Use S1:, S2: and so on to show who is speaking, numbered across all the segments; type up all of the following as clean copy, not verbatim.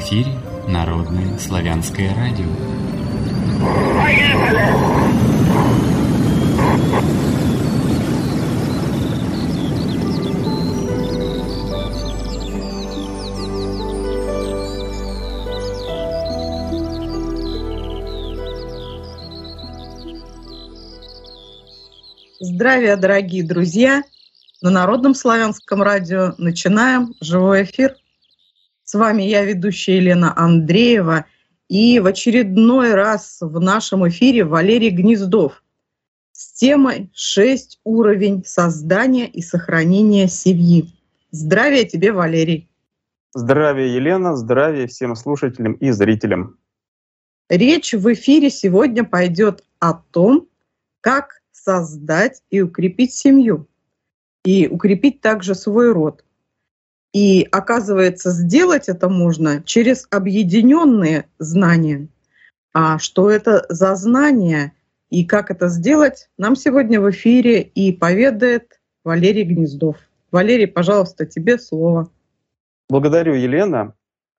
S1: эфире Народное славянское радио.
S2: Здравия, дорогие друзья! На Народном славянском радио начинаем живой эфир. С вами я, ведущая Елена Андреева, и в очередной раз в нашем эфире Валерий Гнездов с темой «6 уровень создания и сохранения семьи». Здравия тебе, Валерий!
S3: Здравия, Елена! Здравия всем слушателям и зрителям!
S2: Речь в эфире сегодня пойдет о том, как создать и укрепить семью, и укрепить также свой род. И оказывается, сделать это можно через объединенные знания. А что это за знания и как это сделать, нам сегодня в эфире и поведает Валерий Гнездов. Валерий, пожалуйста, тебе слово.
S3: Благодарю, Елена.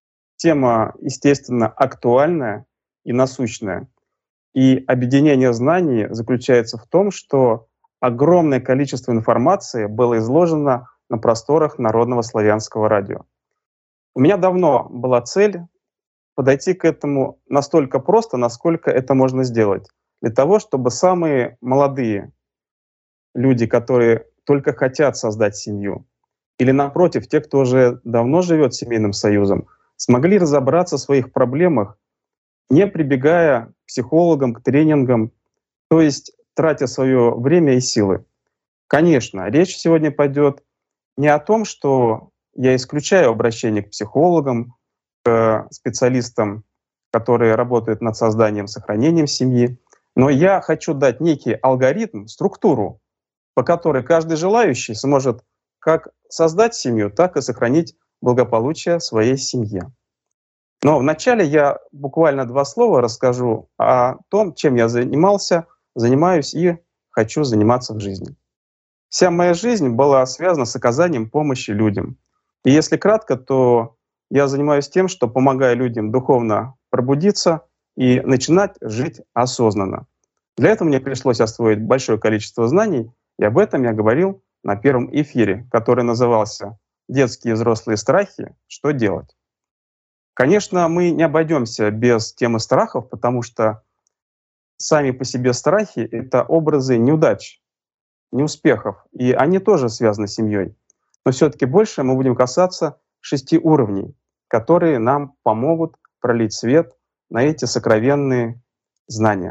S3: Тема, естественно, актуальная и насущная. И объединение знаний заключается в том, что огромное количество информации было изложено на просторах Народного славянского радио. У меня давно была цель подойти к этому настолько просто, насколько это можно сделать, для того, чтобы самые молодые люди, которые только хотят создать семью, или напротив, те, кто уже давно живет семейным союзом, смогли разобраться в своих проблемах, не прибегая к психологам, к тренингам, то есть тратя свое время и силы. Конечно, речь сегодня пойдет не о том, что я исключаю обращение к психологам, к специалистам, которые работают над созданием, сохранением семьи, но я хочу дать некий алгоритм, структуру, по которой каждый желающий сможет как создать семью, так и сохранить благополучие в своей семье. Но вначале я буквально 2 слова расскажу о том, чем я занимаюсь и хочу заниматься в жизни. Вся моя жизнь была связана с оказанием помощи людям. И если кратко, то я занимаюсь тем, что помогаю людям духовно пробудиться и начинать жить осознанно. Для этого мне пришлось освоить большое количество знаний, и об этом я говорил на первом эфире, который назывался «Детские и взрослые страхи. Что делать?». Конечно, мы не обойдемся без темы страхов, потому что сами по себе страхи — это образы неудач, неуспехов, и они тоже связаны с семьей. Но все-таки больше мы будем касаться 6 уровней, которые нам помогут пролить свет на эти сокровенные знания.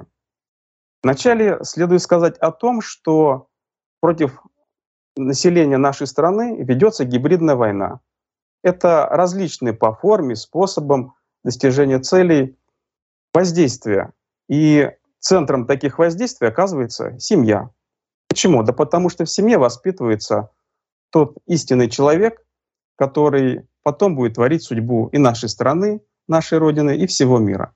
S3: Вначале следует сказать о том, что против населения нашей страны ведется гибридная война. Это различные по форме, способам достижения целей воздействия. И центром таких воздействий оказывается семья. Почему? Да потому что в семье воспитывается тот истинный человек, который потом будет творить судьбу и нашей страны, нашей Родины, и всего мира.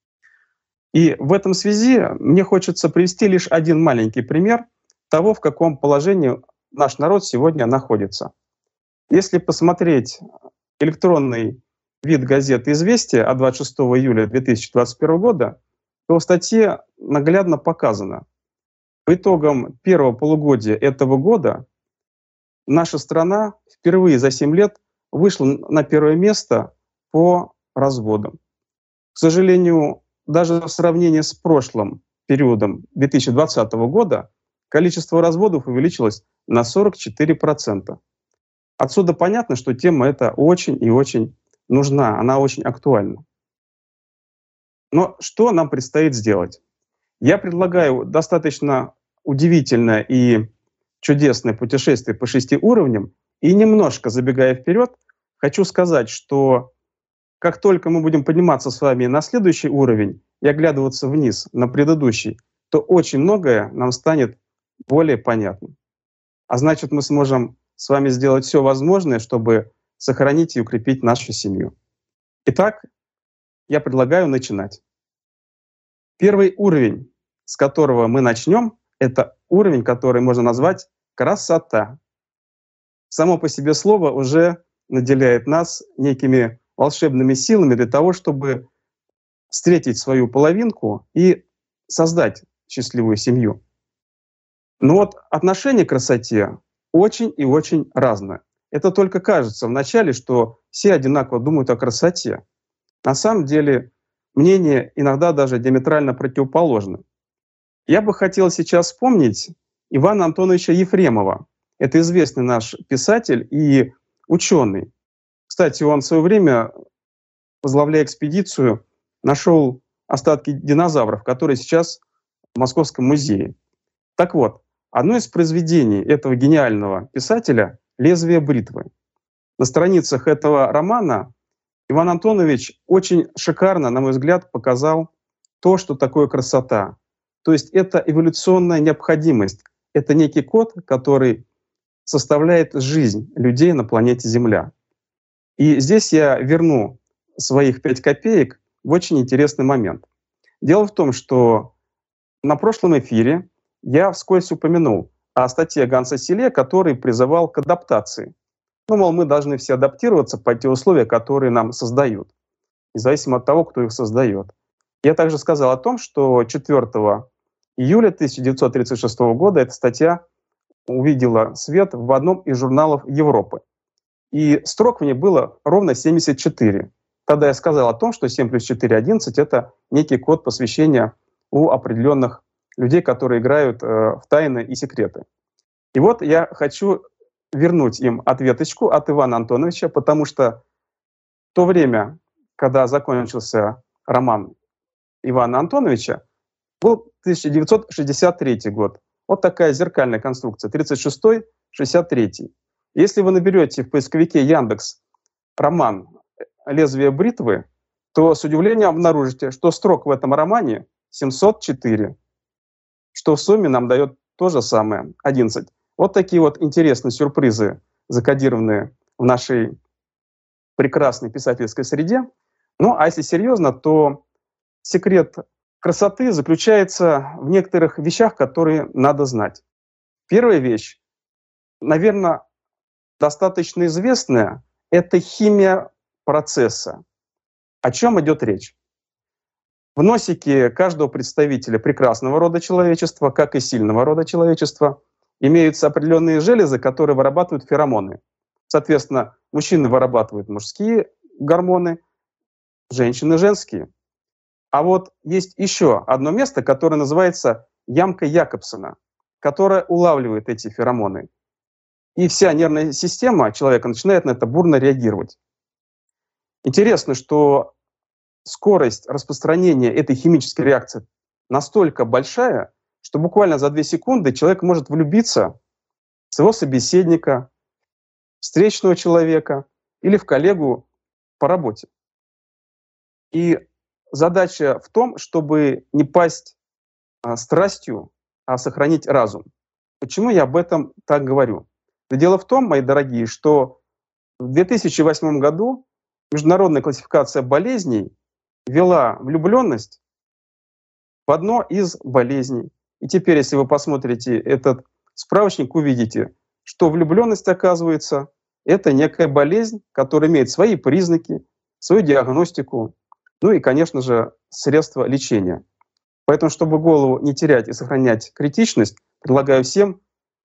S3: И в этом связи мне хочется привести лишь один маленький пример того, в каком положении наш народ сегодня находится. Если посмотреть электронный вид газеты «Известия» от 26 июля 2021 года, то в статье наглядно показано, по итогам первого полугодия этого года наша страна впервые за 7 лет вышла на первое место по разводам. К сожалению, даже в сравнении с прошлым периодом 2020 года количество разводов увеличилось на 44%. Отсюда понятно, что тема эта очень и очень нужна, она очень актуальна. Но что нам предстоит сделать? Я предлагаю достаточно удивительное и чудесное путешествие по 6 уровням, и немножко забегая вперед, хочу сказать, что как только мы будем подниматься с вами на следующий уровень и оглядываться вниз на предыдущий, то очень многое нам станет более понятным. А значит, мы сможем с вами сделать все возможное, чтобы сохранить и укрепить нашу семью. Итак, я предлагаю начинать. Первый уровень, с которого мы начнем, это уровень, который можно назвать красота. Само по себе слово уже наделяет нас некими волшебными силами для того, чтобы встретить свою половинку и создать счастливую семью. Но вот отношение к красоте очень и очень разное. Это только кажется вначале, что все одинаково думают о красоте. На самом деле мнения иногда даже диаметрально противоположны. Я бы хотел сейчас вспомнить Ивана Антоновича Ефремова. Это известный наш писатель и ученый. Кстати, он в свое время, возглавляя экспедицию, нашел остатки динозавров, которые сейчас в Московском музее. Так вот, одно из произведений этого гениального писателя «Лезвие бритвы». На страницах этого романа Иван Антонович очень шикарно, на мой взгляд, показал то, что такое красота. То есть это эволюционная необходимость, это некий код, который составляет жизнь людей на планете Земля. И здесь я верну своих 5 копеек в очень интересный момент. Дело в том, что на прошлом эфире я вскользь упомянул о статье Ганса Селе, который призывал к адаптации. Ну, мол, мы должны все адаптироваться под те условия, которые нам создают, независимо от того, кто их создает. Я также сказал о том, что 4 июля 1936 года эта статья увидела свет в одном из журналов Европы. И строк в ней было ровно 74. Тогда я сказал о том, что 7 плюс 4 — 11 — это некий код посвящения у определенных людей, которые играют в тайны и секреты. И вот я хочу вернуть им ответочку от Ивана Антоновича, потому что в то время, когда закончился роман Ивана Антоновича, был 1963 год. Вот такая зеркальная конструкция, 36-63. Если вы наберете в поисковике Яндекс роман «Лезвие бритвы», то с удивлением обнаружите, что строк в этом романе 704, что в сумме нам дает то же самое, 11. Вот такие вот интересные сюрпризы, закодированные в нашей прекрасной писательской среде. Ну, а если серьезно, то секрет красоты заключается в некоторых вещах, которые надо знать. Первая вещь, наверное, достаточно известная, это химия процесса. О чем идет речь? В носике каждого представителя прекрасного рода человечества, как и сильного рода человечества, имеются определенные железы, которые вырабатывают феромоны. Соответственно, мужчины вырабатывают мужские гормоны, женщины — женские. А вот есть еще одно место, которое называется ямка Якобсона, которая улавливает эти феромоны. И вся нервная система человека начинает на это бурно реагировать. Интересно, что скорость распространения этой химической реакции настолько большая, что буквально за 2 секунды человек может влюбиться в своего собеседника, встречного человека или в коллегу по работе. И задача в том, чтобы не пасть страстью, а сохранить разум. Почему я об этом так говорю? Да дело в том, мои дорогие, что в 2008 году Международная классификация болезней ввела влюбленность в одно из болезней. И теперь, если вы посмотрите этот справочник, увидите, что влюбленность, оказывается, это некая болезнь, которая имеет свои признаки, свою диагностику, ну и, конечно же, средства лечения. Поэтому, чтобы голову не терять и сохранять критичность, предлагаю всем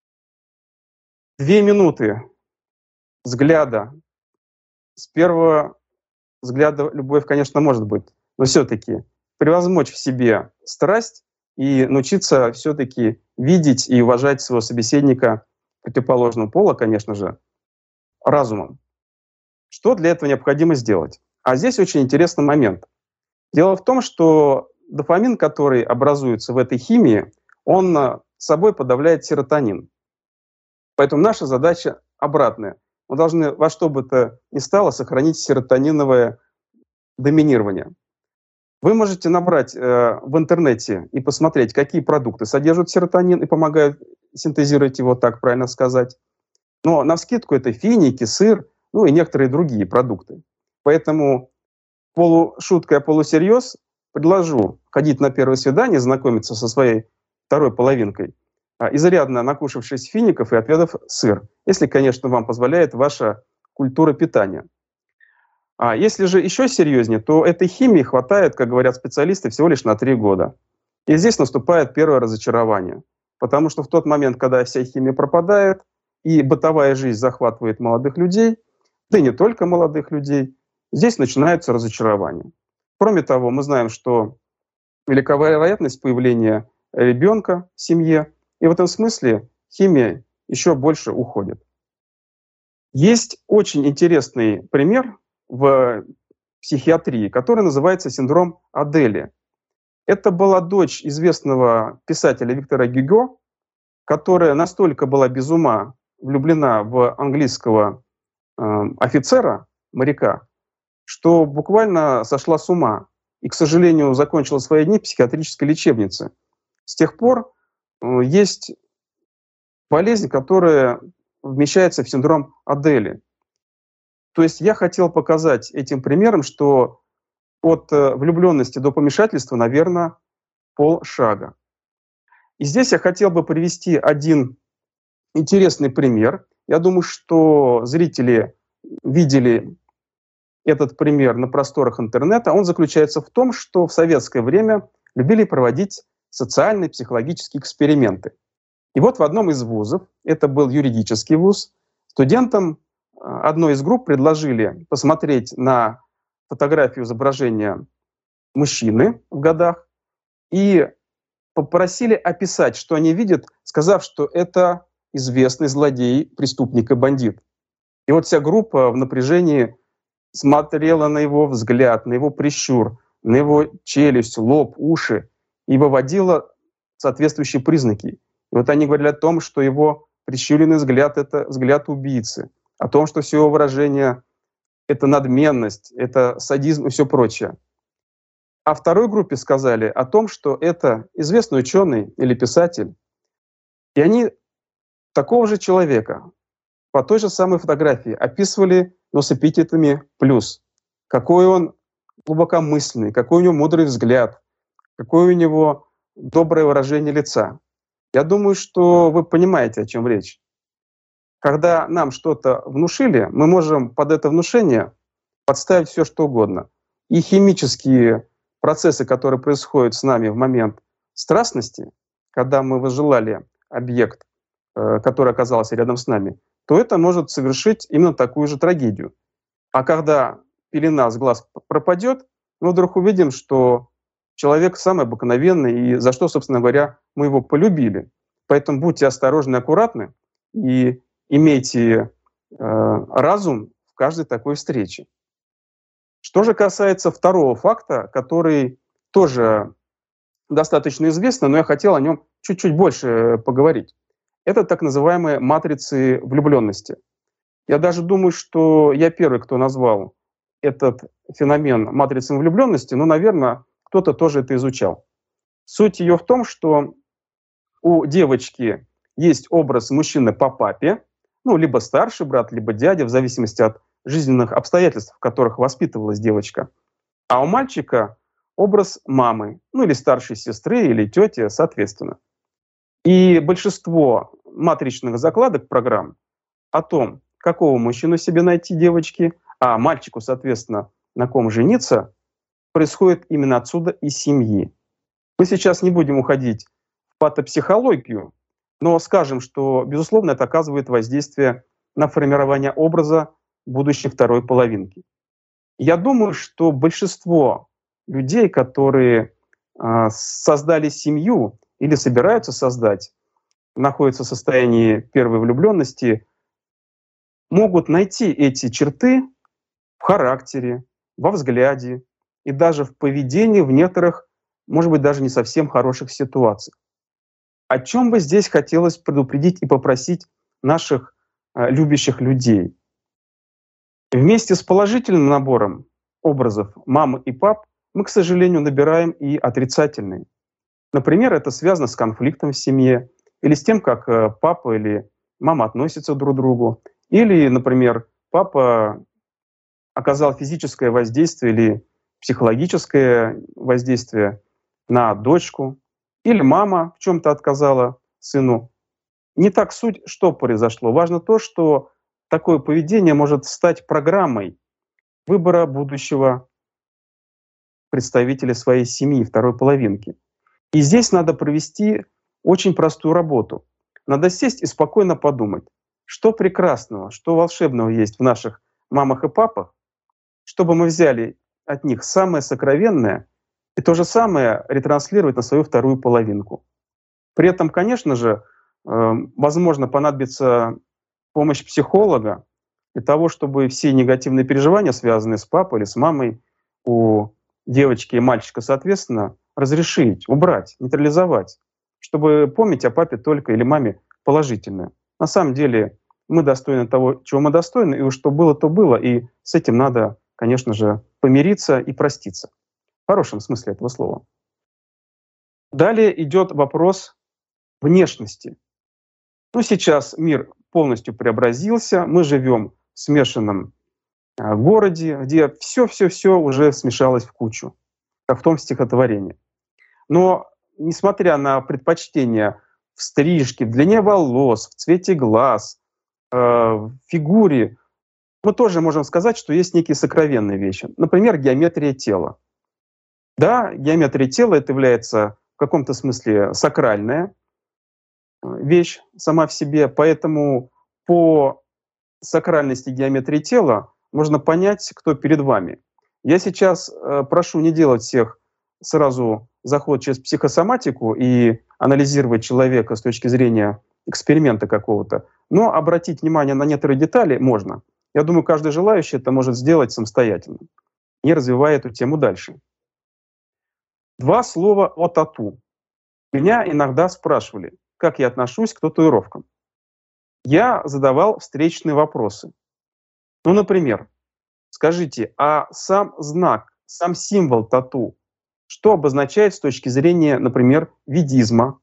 S3: 2 минуты взгляда. С первого взгляда любовь, конечно, может быть, но все-таки превозмочь в себе страсть и научиться все-таки видеть и уважать своего собеседника противоположного пола, конечно же, разумом. Что для этого необходимо сделать? А здесь очень интересный момент. Дело в том, что дофамин, который образуется в этой химии, он собой подавляет серотонин. Поэтому наша задача обратная. Мы должны во что бы то ни стало сохранить серотониновое доминирование. Вы можете набрать в интернете и посмотреть, какие продукты содержат серотонин и помогают синтезировать его, так правильно сказать. Но навскидку это финики, сыр, ну и некоторые другие продукты. Поэтому полушуткой, полусерьез предложу ходить на первое свидание, знакомиться со своей второй половинкой, изрядно накушавшись фиников и отведав сыр, если, конечно, вам позволяет ваша культура питания. А если же еще серьезнее, то этой химии хватает, как говорят специалисты, всего лишь на 3 года. И здесь наступает первое разочарование. Потому что в тот момент, когда вся химия пропадает, и бытовая жизнь захватывает молодых людей, да и не только молодых людей, здесь начинается разочарование. Кроме того, мы знаем, что велика вероятность появления ребенка в семье, и в этом смысле химия еще больше уходит. Есть очень интересный пример в психиатрии, который называется синдром Адели. Это была дочь известного писателя Виктора Гюго, которая настолько была без ума влюблена в английского офицера, моряка, что буквально сошла с ума и, к сожалению, закончила свои дни в психиатрической лечебнице. С тех пор есть болезнь, которая вмещается в синдром Адели. То есть я хотел показать этим примером, что от влюбленности до помешательства, наверное, полшага. И здесь я хотел бы привести один интересный пример. Я думаю, что зрители видели этот пример на просторах интернета. Он заключается в том, что в советское время любили проводить социальные психологические эксперименты. И вот в одном из вузов, это был юридический вуз, студентам одной из групп предложили посмотреть на фотографию изображения мужчины в годах и попросили описать, что они видят, сказав, что это известный злодей, преступник и бандит. И вот вся группа в напряжении смотрела на его взгляд, на его прищур, на его челюсть, лоб, уши и выводила соответствующие признаки. И вот они говорили о том, что его прищуренный взгляд — это взгляд убийцы, о том, что все его выражение — это надменность, это садизм и все прочее. А второй группе сказали о том, что это известный ученый или писатель. И они такого же человека по той же самой фотографии описывали, но с эпитетами «плюс». Какой он глубокомысленный, какой у него мудрый взгляд, какое у него доброе выражение лица. Я думаю, что вы понимаете, о чем речь. Когда нам что-то внушили, мы можем под это внушение подставить все, что угодно. И химические процессы, которые происходят с нами в момент страстности, когда мы возжелали объект, который оказался рядом с нами, то это может совершить именно такую же трагедию. А когда пелена с глаз пропадет, мы вдруг увидим, что человек самый обыкновенный, и за что, собственно говоря, мы его полюбили. Поэтому будьте осторожны и аккуратны, и имейте разум в каждой такой встрече. Что же касается второго факта, который тоже достаточно известный, но я хотел о нем чуть-чуть больше поговорить. Это так называемые матрицы влюбленности. Я даже думаю, что я первый, кто назвал этот феномен матрицей влюбленности, но, наверное, кто-то тоже это изучал. Суть ее в том, что у девочки есть образ мужчины по папе, ну, либо старший брат, либо дядя, в зависимости от жизненных обстоятельств, в которых воспитывалась девочка. А у мальчика образ мамы, ну, или старшей сестры, или тети, соответственно. И большинство матричных закладок программ о том, какого мужчину себе найти девочки, а мальчику, соответственно, на ком жениться, происходит именно отсюда, из семьи. Мы сейчас не будем уходить в патопсихологию, но скажем, что, безусловно, это оказывает воздействие на формирование образа будущей второй половинки. Я думаю, что большинство людей, которые создали семью или собираются создать, находятся в состоянии первой влюбленности, могут найти эти черты в характере, во взгляде и даже в поведении в некоторых, может быть, даже не совсем хороших ситуациях. О чем бы здесь хотелось предупредить и попросить наших любящих людей? Вместе с положительным набором образов мамы и пап мы, к сожалению, набираем и отрицательные. Например, это связано с конфликтом в семье, или с тем, как папа или мама относятся друг к другу, или, например, папа оказал физическое воздействие или психологическое воздействие на дочку, или мама в чем-то отказала сыну. Не так суть, что произошло. Важно то, что такое поведение может стать программой, выбора будущего представителя своей семьи, второй половинки. И здесь надо провести очень простую работу. Надо сесть и спокойно подумать, что прекрасного, что волшебного есть в наших мамах и папах, чтобы мы взяли от них самое сокровенное и то же самое ретранслировать на свою вторую половинку. При этом, конечно же, возможно, понадобится помощь психолога для того, чтобы все негативные переживания, связанные с папой или с мамой, у девочки и мальчика, соответственно, разрешить, убрать, нейтрализовать, чтобы помнить о папе только или маме положительное. На самом деле мы достойны того, чего мы достойны, и уж что было, то было, и с этим надо, конечно же, помириться и проститься. В хорошем смысле этого слова. Далее идет вопрос внешности. Ну, сейчас мир полностью преобразился, мы живем в смешанном городе, где все уже смешалось в кучу, как в том стихотворении. Но, несмотря на предпочтения в стрижке, в длине волос, в цвете глаз, в фигуре, мы тоже можем сказать, что есть некие сокровенные вещи. Например, геометрия тела. Да, геометрия тела — это является в каком-то смысле сакральная вещь сама в себе, поэтому по сакральности геометрии тела можно понять, кто перед вами. Я сейчас прошу не делать всех сразу заход через психосоматику и анализировать человека с точки зрения эксперимента какого-то, но обратить внимание на некоторые детали можно. Я думаю, каждый желающий это может сделать самостоятельно, не развивая эту тему дальше. 2 слова о тату. Меня иногда спрашивали, как я отношусь к татуировкам. Я задавал встречные вопросы. Ну, например, скажите, а сам знак, сам символ тату, что обозначает с точки зрения, например, ведизма,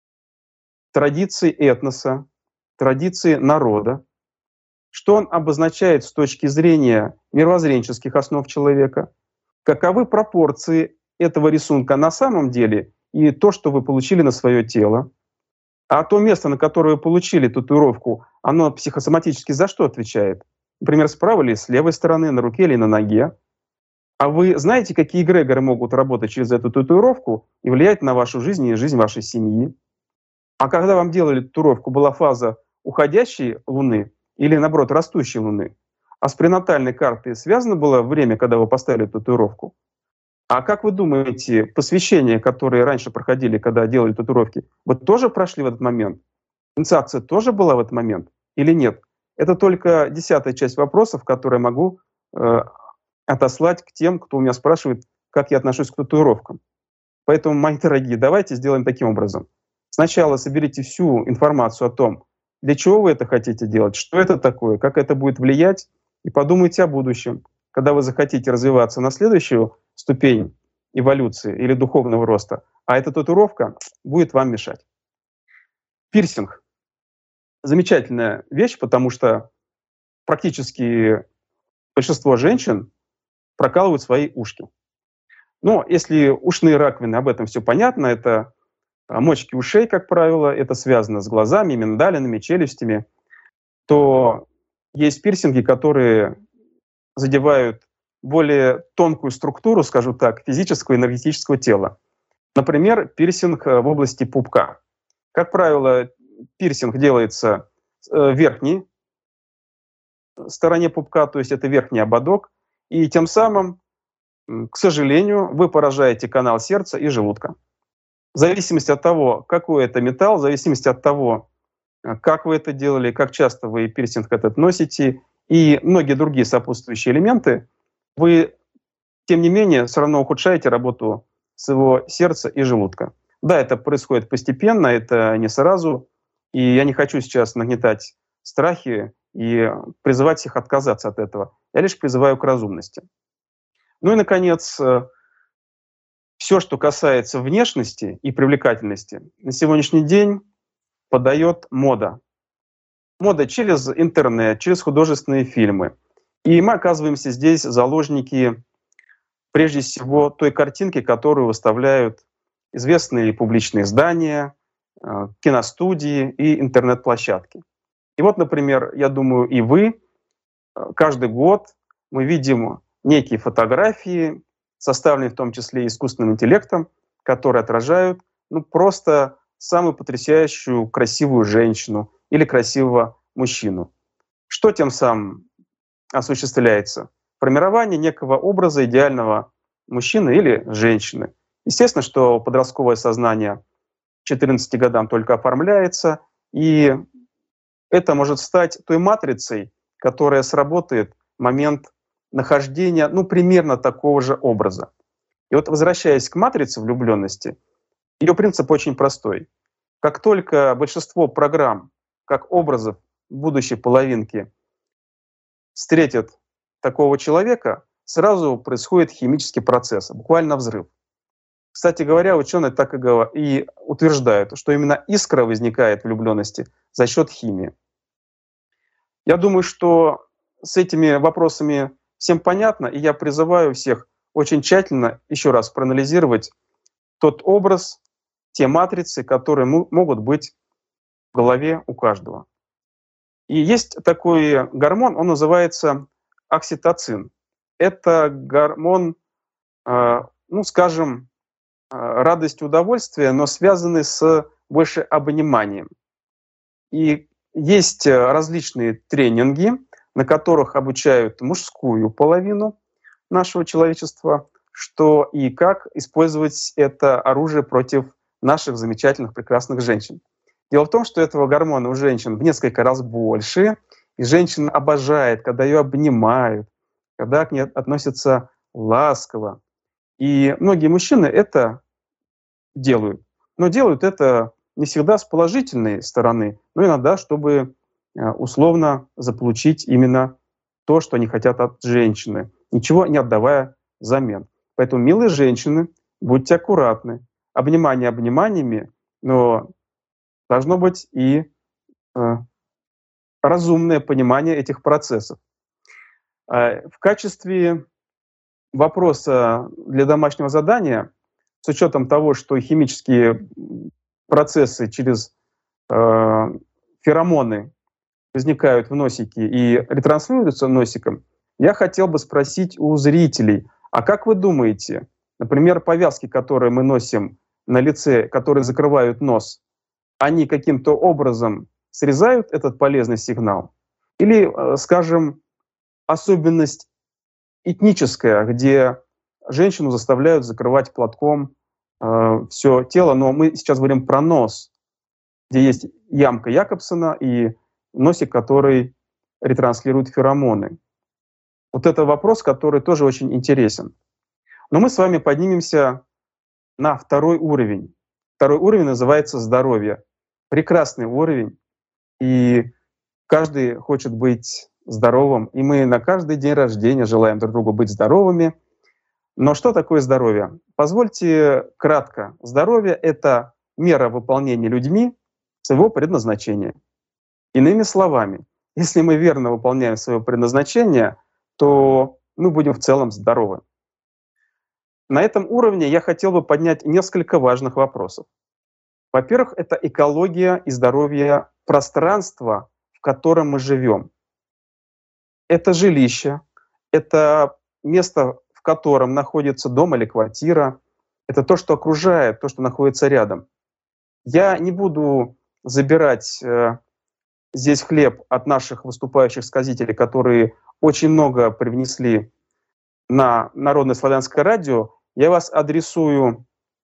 S3: традиции этноса, традиции народа? Что он обозначает с точки зрения мировоззренческих основ человека? Каковы пропорции этого рисунка на самом деле и то, что вы получили на свое тело? А то место, на которое вы получили татуировку, оно психосоматически за что отвечает? Например, справа или с левой стороны, на руке или на ноге? А вы знаете, какие эгрегоры могут работать через эту татуировку и влиять на вашу жизнь и жизнь вашей семьи? А когда вам делали татуировку, была фаза уходящей Луны или, наоборот, растущей Луны? А с пренатальной картой связано было время, когда вы поставили татуировку? А как вы думаете, посвящения, которые раньше проходили, когда делали татуировки, вы тоже прошли в этот момент? Инициация тоже была в этот момент или нет? Это только 10-я часть вопросов, которые могу отослать к тем, кто у меня спрашивает, как я отношусь к татуировкам. Поэтому, мои дорогие, давайте сделаем таким образом. Сначала соберите всю информацию о том, для чего вы это хотите делать, что это такое, как это будет влиять, и подумайте о будущем. Когда вы захотите развиваться на следующую ступень эволюции или духовного роста, а эта татуировка будет вам мешать. Пирсинг. Замечательная вещь, потому что практически большинство женщин прокалывают свои ушки. Но если ушные раковины, об этом все понятно, это мочки ушей, как правило, это связано с глазами, миндалинами, челюстями, то есть пирсинги, которые задевают более тонкую структуру, скажу так, физического и энергетического тела. Например, пирсинг в области пупка. Как правило, пирсинг делается в верхней стороне пупка, то есть это верхний ободок, и тем самым, к сожалению, вы поражаете канал сердца и желудка. В зависимости от того, какой это металл, в зависимости от того, как вы это делали, как часто вы пирсинг этот носите, и многие другие сопутствующие элементы, вы, тем не менее, все равно ухудшаете работу своего сердца и желудка. Да, это происходит постепенно, это не сразу, и я не хочу сейчас нагнетать страхи и призывать всех отказаться от этого. Я лишь призываю к разумности. Ну и, наконец, все, что касается внешности и привлекательности, на сегодняшний день подает мода. Мода через интернет, через художественные фильмы. И мы оказываемся здесь заложники, прежде всего, той картинки, которую выставляют известные публичные здания, киностудии и интернет-площадки. И вот, например, я думаю, и вы, каждый год мы видим некие фотографии, составленные в том числе искусственным интеллектом, которые отражают просто самую потрясающую красивую женщину или красивого мужчину. Что тем самым осуществляется? Формирование некого образа идеального мужчины или женщины. Естественно, что подростковое сознание к 14 годам только оформляется, и это может стать той матрицей, которая сработает в момент нахождения примерно такого же образа. И вот возвращаясь к матрице влюбленности, ее принцип очень простой. Как только большинство программ, как образов будущей половинки, встретят такого человека, сразу происходит химический процесс, буквально взрыв. Кстати говоря, ученые так и утверждают, что именно искра возникает в влюбленности за счет химии. Я думаю, что с этими вопросами всем понятно, и я призываю всех очень тщательно еще раз проанализировать тот образ, те матрицы, которые могут быть в голове у каждого. И есть такой гормон, он называется окситоцин. Это гормон, скажем, радости, удовольствия, но связанный с больше обниманием. И есть различные тренинги, на которых обучают мужскую половину нашего человечества, что и как использовать это оружие против наших замечательных, прекрасных женщин. Дело в том, что этого гормона у женщин в несколько раз больше, и женщина обожает, когда ее обнимают, когда к ней относятся ласково. И многие мужчины это делают. Но делают это не всегда с положительной стороны, но иногда, чтобы условно заполучить именно то, что они хотят от женщины, ничего не отдавая взамен. Поэтому, милые женщины, будьте аккуратны. Обнимание обниманиями, но должно быть и разумное понимание этих процессов. В качестве вопроса для домашнего задания, с учетом того, что химические процессы через феромоны возникают в носике и ретранслируются носиком, я хотел бы спросить у зрителей, а как вы думаете, например, повязки, которые мы носим на лице, которые закрывают нос, они каким-то образом срезают этот полезный сигнал? Или, скажем, особенность этническая, где женщину заставляют закрывать платком все тело, но мы сейчас говорим про нос, где есть ямка Якобсона и носик, который ретранслирует феромоны. Вот это вопрос, который тоже очень интересен. Но мы с вами поднимемся на второй уровень. Второй уровень называется здоровье. Прекрасный уровень, и каждый хочет быть здоровым, и мы на каждый день рождения желаем друг другу быть здоровыми. Но что такое здоровье? Позвольте кратко. Здоровье — это мера выполнения людьми своего предназначения. Иными словами, если мы верно выполняем свое предназначение, то мы будем в целом здоровы. На этом уровне я хотел бы поднять несколько важных вопросов. Во-первых, это экология и здоровье пространства, в котором мы живем. Это жилище, это место, в котором находится дом или квартира, это то, что окружает, то, что находится рядом. Я не буду забирать здесь хлеб от наших выступающих сказителей, которые очень много привнесли на Народное славянское радио. Я вас адресую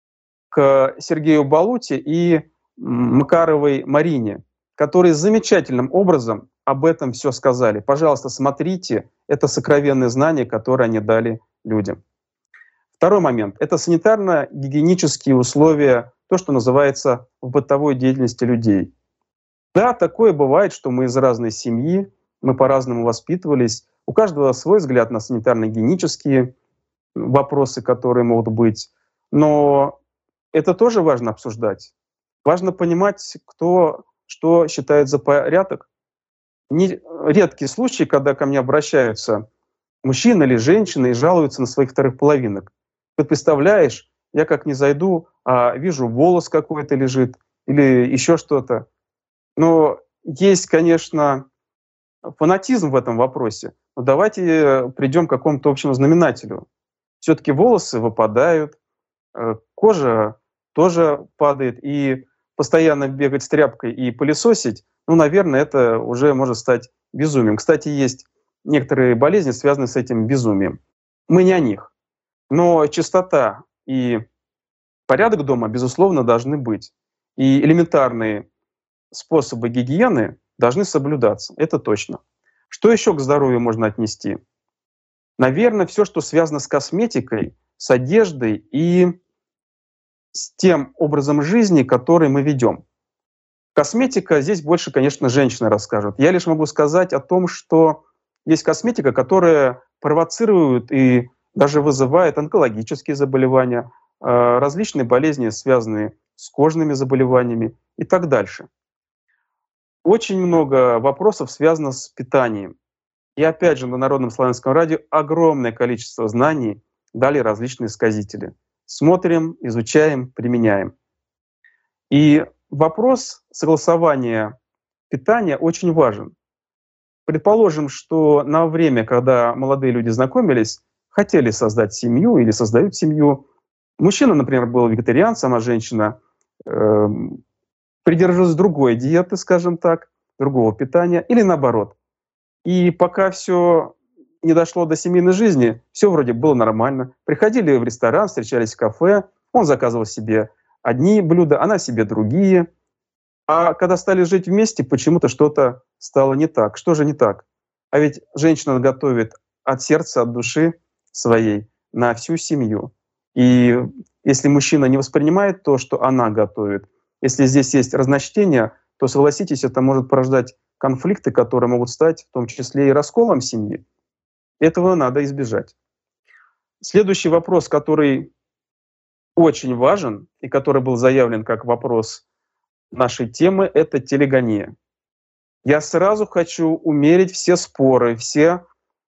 S3: к Сергею Балуте и Макаровой Марине, которые замечательным образом об этом все сказали. Пожалуйста, смотрите, это сокровенные знания, которые они дали людям. Второй момент — это санитарно-гигиенические условия, то, что называется в бытовой деятельности людей. Да, такое бывает, что мы из разной семьи, мы по-разному воспитывались, у каждого свой взгляд на санитарно-гигиенические вопросы, которые могут быть, но это тоже важно обсуждать. Важно понимать, кто что считает за порядок. Редкий случай, когда ко мне обращаются мужчины или женщины и жалуются на своих вторых половинок. Ты представляешь, я как не зайду, а вижу, волос какой-то лежит или еще что-то. Но есть, конечно, фанатизм в этом вопросе. но давайте придем к какому-то общему знаменателю. Все-таки волосы выпадают, кожа тоже падает, и постоянно бегать с тряпкой и пылесосить, ну, наверное, это уже может стать безумием. Кстати, есть некоторые болезни, связанные с этим безумием. Мы не о них. Но чистота и порядок дома, безусловно, должны быть. И элементарные способы гигиены должны соблюдаться. Это точно. Что еще к здоровью можно отнести? Наверное, все, что связано с косметикой, с одеждой и с тем образом жизни, который мы ведем. Косметика здесь больше, конечно, женщины расскажут. Я лишь могу сказать о том, что есть косметика, которая провоцирует и даже вызывает онкологические заболевания, различные болезни, связанные с кожными заболеваниями и так дальше. Очень много вопросов связано с питанием. И опять же, на Народном славянском радио огромное количество знаний дали различные сказители. Смотрим, изучаем, применяем. И вопрос согласования питания очень важен. Предположим, что на время, когда молодые люди знакомились, хотели создать семью или создают семью, мужчина, например, был вегетарианцем, а женщина придерживалась другой диеты, скажем так, другого питания, или наоборот. И пока все не дошло до семейной жизни, все вроде было нормально. Приходили в ресторан, встречались в кафе, он заказывал себе одни блюда, она себе другие. А когда стали жить вместе, почему-то что-то стало не так. Что же не так? А ведь женщина готовит от сердца, от души своей на всю семью. И если мужчина не воспринимает то, что она готовит, если здесь есть разночтение, то, согласитесь, это может порождать конфликты, которые могут стать в том числе и расколом семьи. Этого надо избежать. Следующий вопрос, который очень важен и который был заявлен как вопрос нашей темы, это телегония. Я сразу хочу умерить все споры, все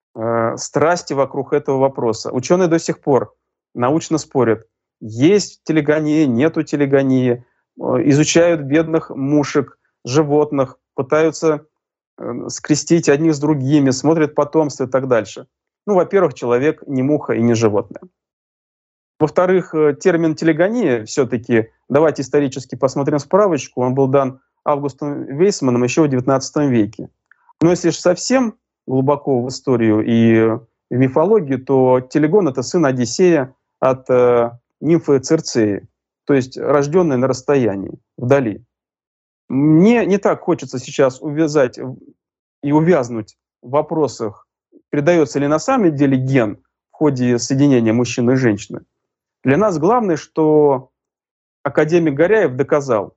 S3: страсти вокруг этого вопроса. Ученые до сих пор научно спорят, есть телегония, нету телегонии, изучают бедных мушек, животных, пытаются скрестить одних с другими, смотрят потомство и так дальше. Ну, во-первых, человек не муха и не животное. Во-вторых, термин телегония все-таки, давайте исторически посмотрим справочку, он был дан Августом Вейсманом еще в XIX веке. Но если же совсем глубоко в историю и в мифологию, то Телегон — это сын Одиссея от нимфы Цирцеи, то есть рожденный на расстоянии, вдали. Мне не так хочется сейчас увязать и увязнуть в вопросах, передается ли на самом деле ген в ходе соединения мужчины и женщины. Для нас главное, что академик Горяев доказал,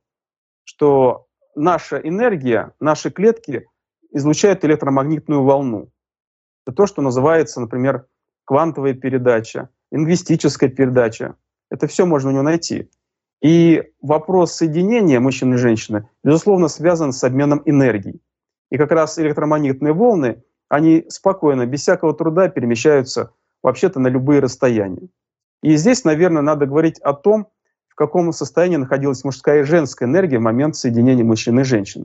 S3: что наша энергия, наши клетки излучают электромагнитную волну. Это то, что называется, например, квантовая передача, лингвистическая передача. Это все можно у него найти. И вопрос соединения мужчины и женщины, безусловно, связан с обменом энергий. И как раз электромагнитные волны, они спокойно, без всякого труда перемещаются вообще-то на любые расстояния. И здесь, наверное, надо говорить о том, в каком состоянии находилась мужская и женская энергия в момент соединения мужчины и женщины.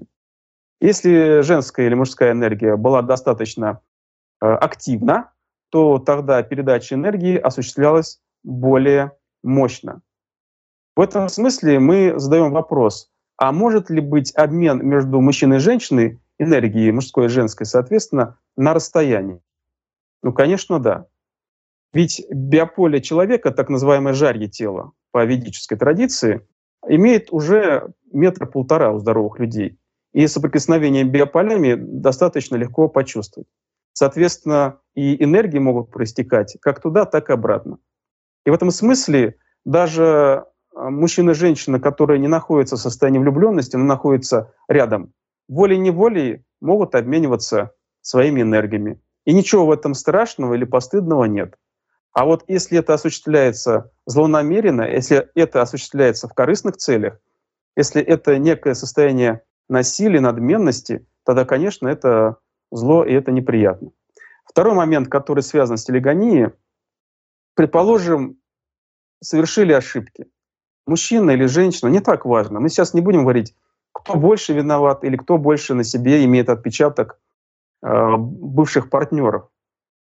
S3: Если женская или мужская энергия была достаточно активна, то тогда передача энергии осуществлялась более мощно. В этом смысле мы задаем вопрос, а может ли быть обмен между мужчиной и женщиной энергией мужской и женской, соответственно, на расстоянии? Ну, конечно, да. Ведь биополе человека, так называемое жарье тела по ведической традиции, имеет уже 1,5 метра у здоровых людей. И соприкосновение биополями достаточно легко почувствовать. Соответственно, и энергии могут проистекать как туда, так и обратно. И в этом смысле даже мужчина и женщина, которые не находятся в состоянии влюбленности, но находятся рядом, волей-неволей могут обмениваться своими энергиями. И ничего в этом страшного или постыдного нет. А вот если это осуществляется злонамеренно, если это осуществляется в корыстных целях, если это некое состояние насилия, надменности, тогда, конечно, это зло и это неприятно. Второй момент, который связан с телегонией, предположим, совершили ошибки. Мужчина или женщина, не так важно. Мы сейчас не будем говорить, кто больше виноват или кто больше на себе имеет отпечаток бывших партнеров.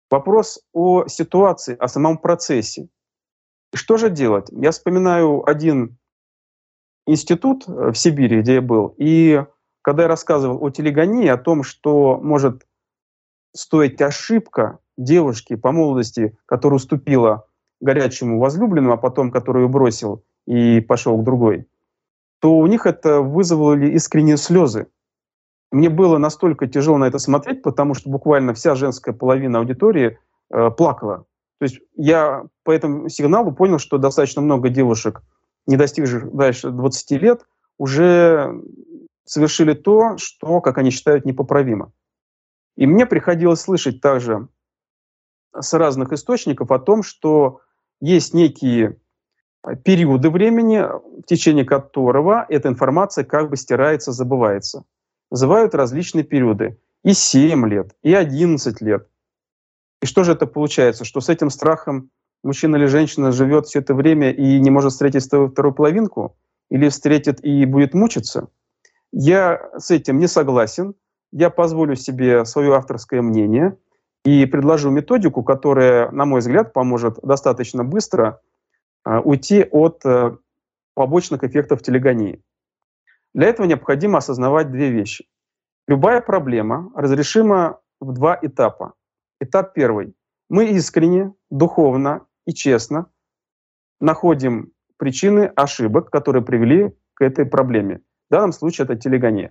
S3: Вопрос о ситуации, о самом процессе. И что же делать? Я вспоминаю один институт в Сибири, где я был, и когда я рассказывал о телегонии, о том, что может стоить ошибка девушки по молодости, которая уступила горячему возлюбленному, а потом которую бросил и пошел к другой, то у них это вызвало искренние слезы. Мне было настолько тяжело на это смотреть, потому что буквально вся женская половина аудитории плакала. То есть я по этому сигналу понял, что достаточно много девушек, не достигших дальше 20 лет, уже совершили то, что, как они считают, непоправимо. И мне приходилось слышать также с разных источников о том, что есть некие периоды времени, в течение которого эта информация как бы стирается, забывается. Называют различные периоды. И 7 лет, и 11 лет. И что же это получается? Что с этим страхом мужчина или женщина живет все это время и не может встретить свою вторую половинку? Или встретит и будет мучиться? Я с этим не согласен. Я позволю себе свое авторское мнение и предложу методику, которая, на мой взгляд, поможет достаточно быстро уйти от побочных эффектов телегонии. Для этого необходимо осознавать две вещи. Любая проблема разрешима в 2 этапа. Этап первый. Мы искренне, духовно и честно находим причины ошибок, которые привели к этой проблеме. В данном случае это телегония.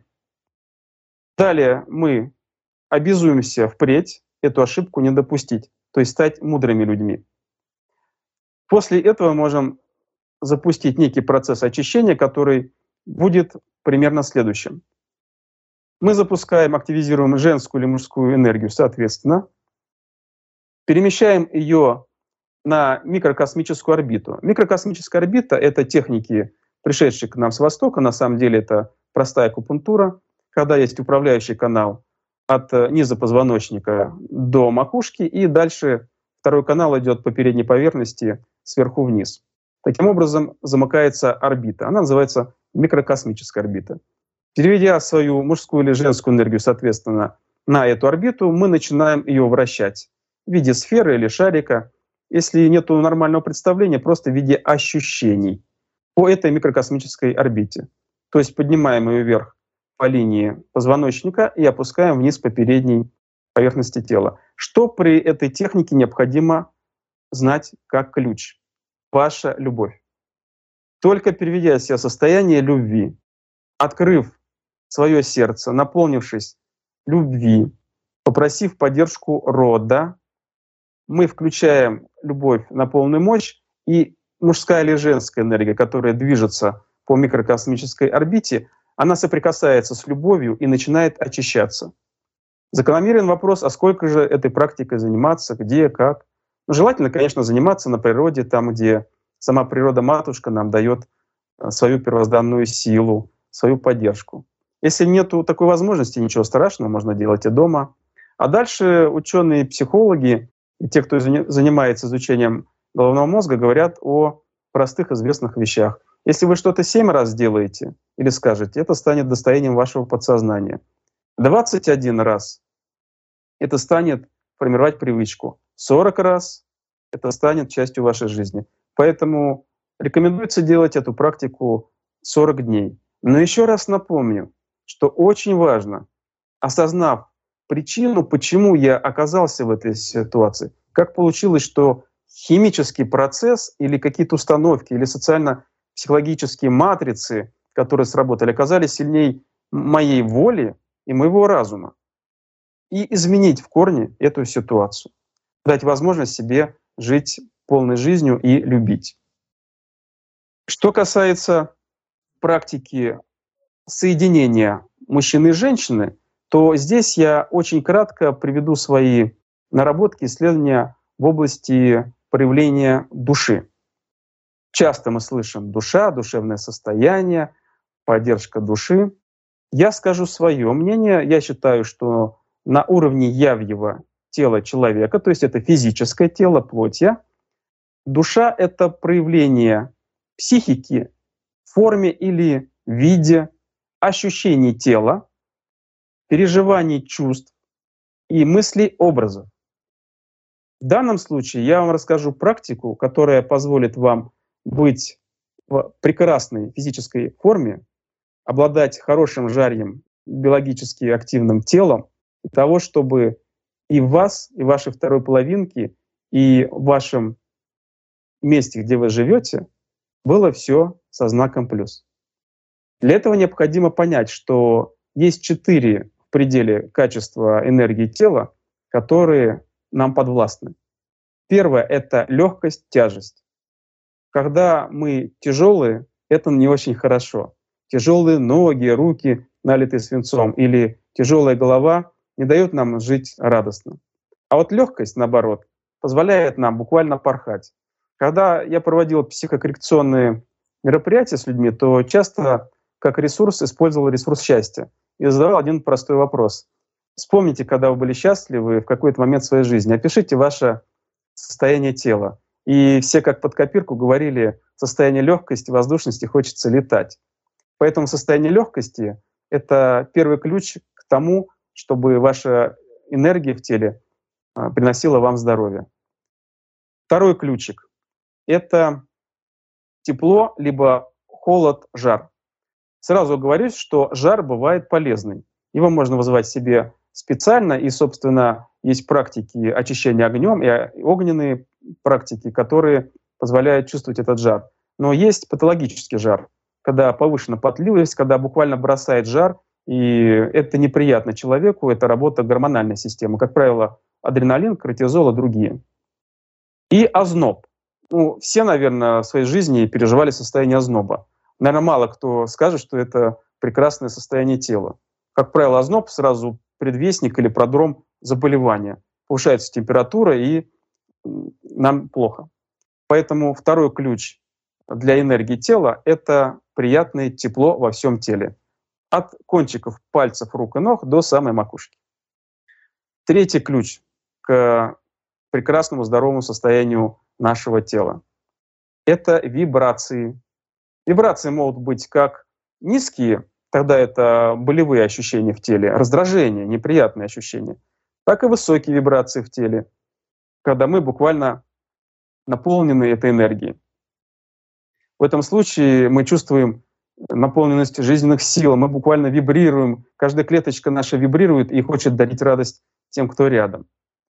S3: Далее мы обязуемся впредь эту ошибку не допустить, то есть стать мудрыми людьми. После этого можем запустить некий процесс очищения, который будет примерно следующим. Мы запускаем, активизируем женскую или мужскую энергию, соответственно, перемещаем ее на микрокосмическую орбиту. Микрокосмическая орбита — это техники, пришедшие к нам с Востока. На самом деле это простая акупунктура, когда есть управляющий канал от низа позвоночника до макушки, и дальше второй канал идет по передней поверхности сверху вниз. Таким образом замыкается орбита. Она называется микрокосмическая орбита. Переведя свою мужскую или женскую энергию, соответственно, на эту орбиту, мы начинаем ее вращать в виде сферы или шарика. Если нет нормального представления, просто в виде ощущений по этой микрокосмической орбите. То есть поднимаем ее вверх по линии позвоночника и опускаем вниз по передней поверхности тела. Что при этой технике необходимо знать как ключ? Ваша любовь. Только переведя себя в состояние любви, открыв свое сердце, наполнившись любви, попросив поддержку рода, мы включаем любовь на полную мощь, и мужская или женская энергия, которая движется по микрокосмической орбите, она соприкасается с любовью и начинает очищаться. Закономерен вопрос, а сколько же этой практикой заниматься, где, как. Ну, желательно, конечно, заниматься на природе, там, где сама природа-матушка нам дает свою первозданную силу, свою поддержку. Если нет такой возможности, ничего страшного, можно делать и дома. А дальше ученые, психологи и те, кто занимается изучением головного мозга, говорят о простых известных вещах. Если вы что-то 7 раз делаете или скажете, это станет достоянием вашего подсознания. 21 раз это станет формировать привычку. 40 раз это станет частью вашей жизни. Поэтому рекомендуется делать эту практику 40 дней. Но еще раз напомню, что очень важно, осознав причину, почему я оказался в этой ситуации, как получилось, что химический процесс или какие-то установки, или социально-психологические матрицы, которые сработали, оказались сильнее моей воли и моего разума. И изменить в корне эту ситуацию. Дать возможность себе жить полной жизнью и любить. Что касается практики соединения мужчины и женщины, то здесь я очень кратко приведу свои наработки, исследования в области проявления души. Часто мы слышим душа, душевное состояние, поддержка души. Я скажу свое мнение. Я считаю, что на уровне явьего тела человека, то есть это физическое тело, плоть, душа — это проявление психики в форме или виде ощущений тела, переживаний чувств и мыслей, образов. данном случае я вам расскажу практику, которая позволит вам быть в прекрасной физической форме, обладать хорошим жарьем, биологически активным телом, для того, чтобы и вас, и вашей второй половинки, и в вашем месте, где вы живете, было все со знаком плюс. Для этого необходимо понять, что есть 4 в пределе качества энергии тела, которые нам подвластны. Первое — это легкость, тяжесть. Когда мы тяжелые, это не очень хорошо. Тяжелые ноги, руки, налитые свинцом, или тяжелая голова не дают нам жить радостно. А вот легкость, наоборот, позволяет нам буквально порхать. Когда я проводил психокоррекционные мероприятия с людьми, то часто как ресурс использовал ресурс счастья и задавал один простой вопрос. Вспомните, когда вы были счастливы в какой-то момент своей жизни, опишите ваше состояние тела. И все как под копирку говорили: состояние легкости, воздушности, хочется летать. Поэтому состояние легкости — это первый ключ к тому, чтобы ваша энергия в теле приносила вам здоровье. Второй ключик — это тепло, либо холод, жар. Сразу оговорюсь, что жар бывает полезный. Его можно вызывать себе специально, и, собственно, есть практики очищения огнем и огненные практики, которые позволяют чувствовать этот жар. Но есть патологический жар, когда повышена потливость, когда буквально бросает жар, и это неприятно человеку, это работа гормональной системы, как правило, адреналин, кортизол и другие. И озноб. Все, наверное, в своей жизни переживали состояние озноба. Наверное, мало кто скажет, что это прекрасное состояние тела. Как правило, озноб сразу предвестник или продром заболевания. Повышается температура, и нам плохо. Поэтому второй ключ для энергии тела — это приятное тепло во всем теле. От кончиков пальцев рук и ног до самой макушки. Третий ключ к прекрасному здоровому состоянию нашего тела — это вибрации. Вибрации могут быть как низкие, тогда это болевые ощущения в теле, раздражение, неприятные ощущения, так и высокие вибрации в теле, когда мы буквально наполнены этой энергией. В этом случае мы чувствуем наполненность жизненных сил, мы буквально вибрируем, каждая клеточка наша вибрирует и хочет дарить радость тем, кто рядом.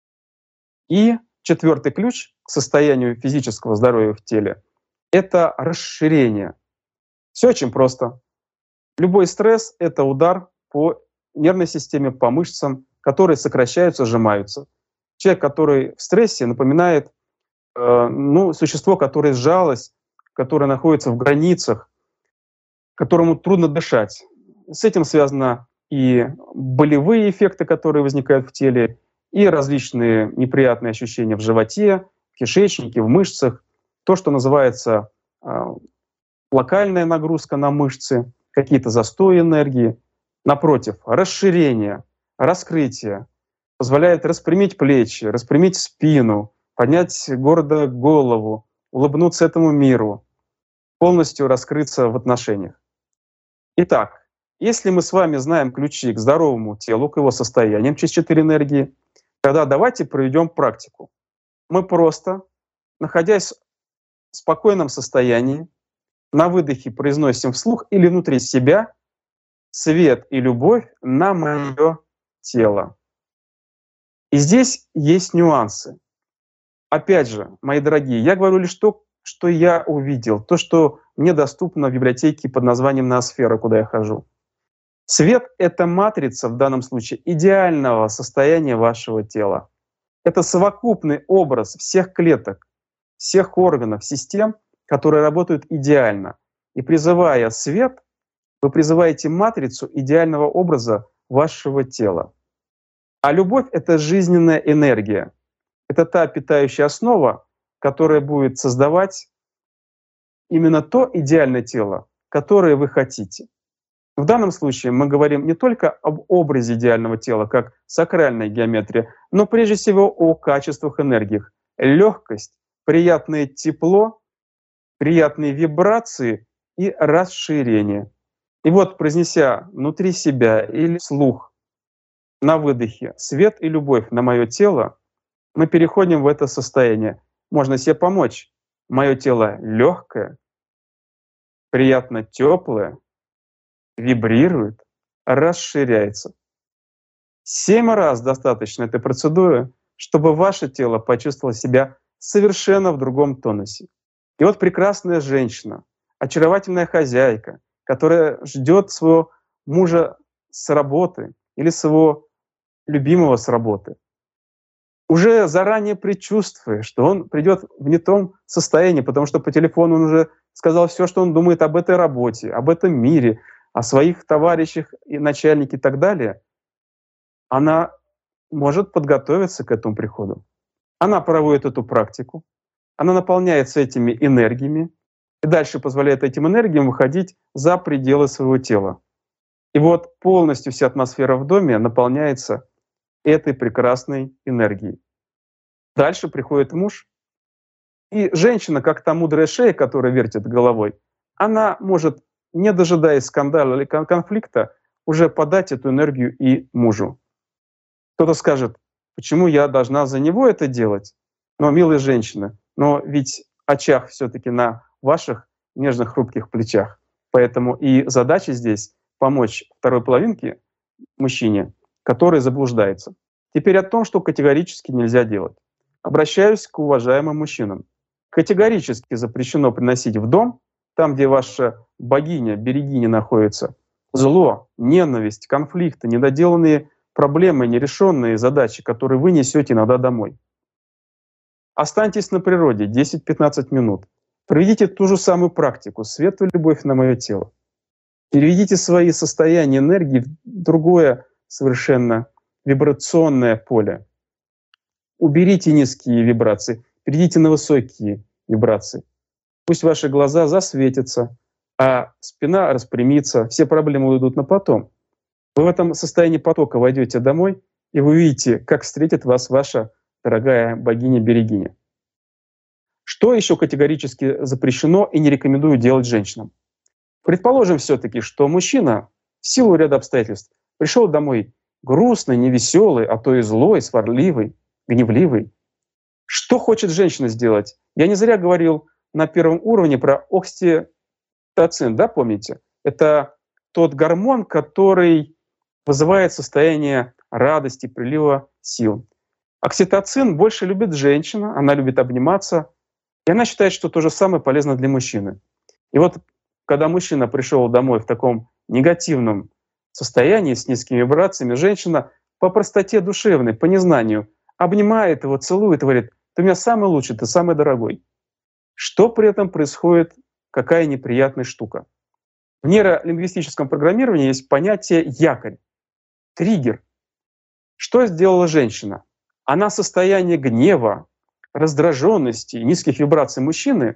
S3: И четвертый ключ к состоянию физического здоровья в теле — это расширение. Все очень просто. Любой стресс — это удар по нервной системе, по мышцам, которые сокращаются, сжимаются. Человек, который в стрессе, напоминает существо, которое сжалось, которое находится в границах, которому трудно дышать. С этим связаны и болевые эффекты, которые возникают в теле, и различные неприятные ощущения в животе, в кишечнике, в мышцах. То, что называется локальная нагрузка на мышцы, какие-то застои энергии. Напротив, расширение, раскрытие позволяет распрямить плечи, распрямить спину, поднять гордо голову, улыбнуться этому миру, полностью раскрыться в отношениях. Итак, если мы с вами знаем ключи к здоровому телу, к его состояниям через 4 энергии, тогда давайте проведем практику. Мы просто, находясь в спокойном состоянии, на выдохе произносим вслух или внутри себя: свет и любовь на мое тело. И здесь есть нюансы. Опять же, мои дорогие, я говорю лишь то, что я увидел, то, что мне доступно в библиотеке под названием «Ноосфера», куда я хожу. Свет — это матрица, в данном случае, идеального состояния вашего тела. Это совокупный образ всех клеток, всех органов, систем, которые работают идеально. И призывая свет, вы призываете матрицу идеального образа вашего тела. А любовь — это жизненная энергия. Это та питающая основа, которая будет создавать именно то идеальное тело, которое вы хотите. В данном случае мы говорим не только об образе идеального тела, как сакральная геометрия, но прежде всего о качествах энергиях. Легкость, приятное тепло, приятные вибрации и расширение. И вот, произнеся внутри себя или вслух на выдохе «свет и любовь на мое тело», мы переходим в это состояние. Можно себе помочь. Мое тело легкое, приятно теплое, вибрирует, расширяется. 7 раз достаточно этой процедуры, чтобы ваше тело почувствовало себя совершенно в другом тонусе. И вот прекрасная женщина, очаровательная хозяйка, которая ждет своего мужа с работы или своего любимого с работы, уже заранее предчувствуя, что он придет в не том состоянии, потому что по телефону он уже сказал все, что он думает об этой работе, об этом мире, о своих товарищах и начальнике и так далее, она может подготовиться к этому приходу. Она проводит эту практику, она наполняется этими энергиями и дальше позволяет этим энергиям выходить за пределы своего тела. И вот полностью вся атмосфера в доме наполняется этой прекрасной энергией. Дальше приходит муж, и женщина, как та мудрая шея, которая вертит головой, она может, не дожидаясь скандала или конфликта, уже подать эту энергию и мужу. Кто-то скажет, почему я должна за него это делать? Но, милые женщины, но ведь очаг все-таки на ваших нежных, хрупких плечах. Поэтому и задача здесь помочь второй половинке, мужчине, который заблуждается. Теперь о том, что категорически нельзя делать. Обращаюсь к уважаемым мужчинам. Категорически запрещено приносить в дом, там, где ваша богиня, берегиня находится, зло, ненависть, конфликты, недоделанные проблемы, нерешенные задачи, которые вы несете иногда домой. Останьтесь на природе 10-15 минут. Проведите ту же самую практику «Светлую любовь на мое тело». Переведите свои состояния энергии в другое совершенно вибрационное поле. Уберите низкие вибрации, перейдите на высокие вибрации. Пусть ваши глаза засветятся, а спина распрямится, все проблемы уйдут на потом. Вы в этом состоянии потока войдете домой, и вы увидите, как встретит вас ваша дорогая богиня-берегиня. Что еще категорически запрещено и не рекомендую делать женщинам? Предположим все-таки, что мужчина в силу ряда обстоятельств пришел домой грустный, невеселый, а то и злой, сварливый, гневливый. Что хочет женщина сделать? Я не зря говорил на первом уровне про окситоцин, да, помните? Это тот гормон, который вызывает состояние радости, прилива сил. Окситоцин больше любит женщина, она любит обниматься, и она считает, что то же самое полезно для мужчины. И вот когда мужчина пришел домой в таком негативном состоянии, с низкими вибрациями, женщина по простоте душевной, по незнанию, обнимает его, целует, говорит, ты у меня самый лучший, ты самый дорогой. Что при этом происходит? Какая неприятная штука. В нейролингвистическом программировании есть понятие якорь, триггер. Что сделала женщина? Она состояние гнева, раздраженности, низких вибраций мужчины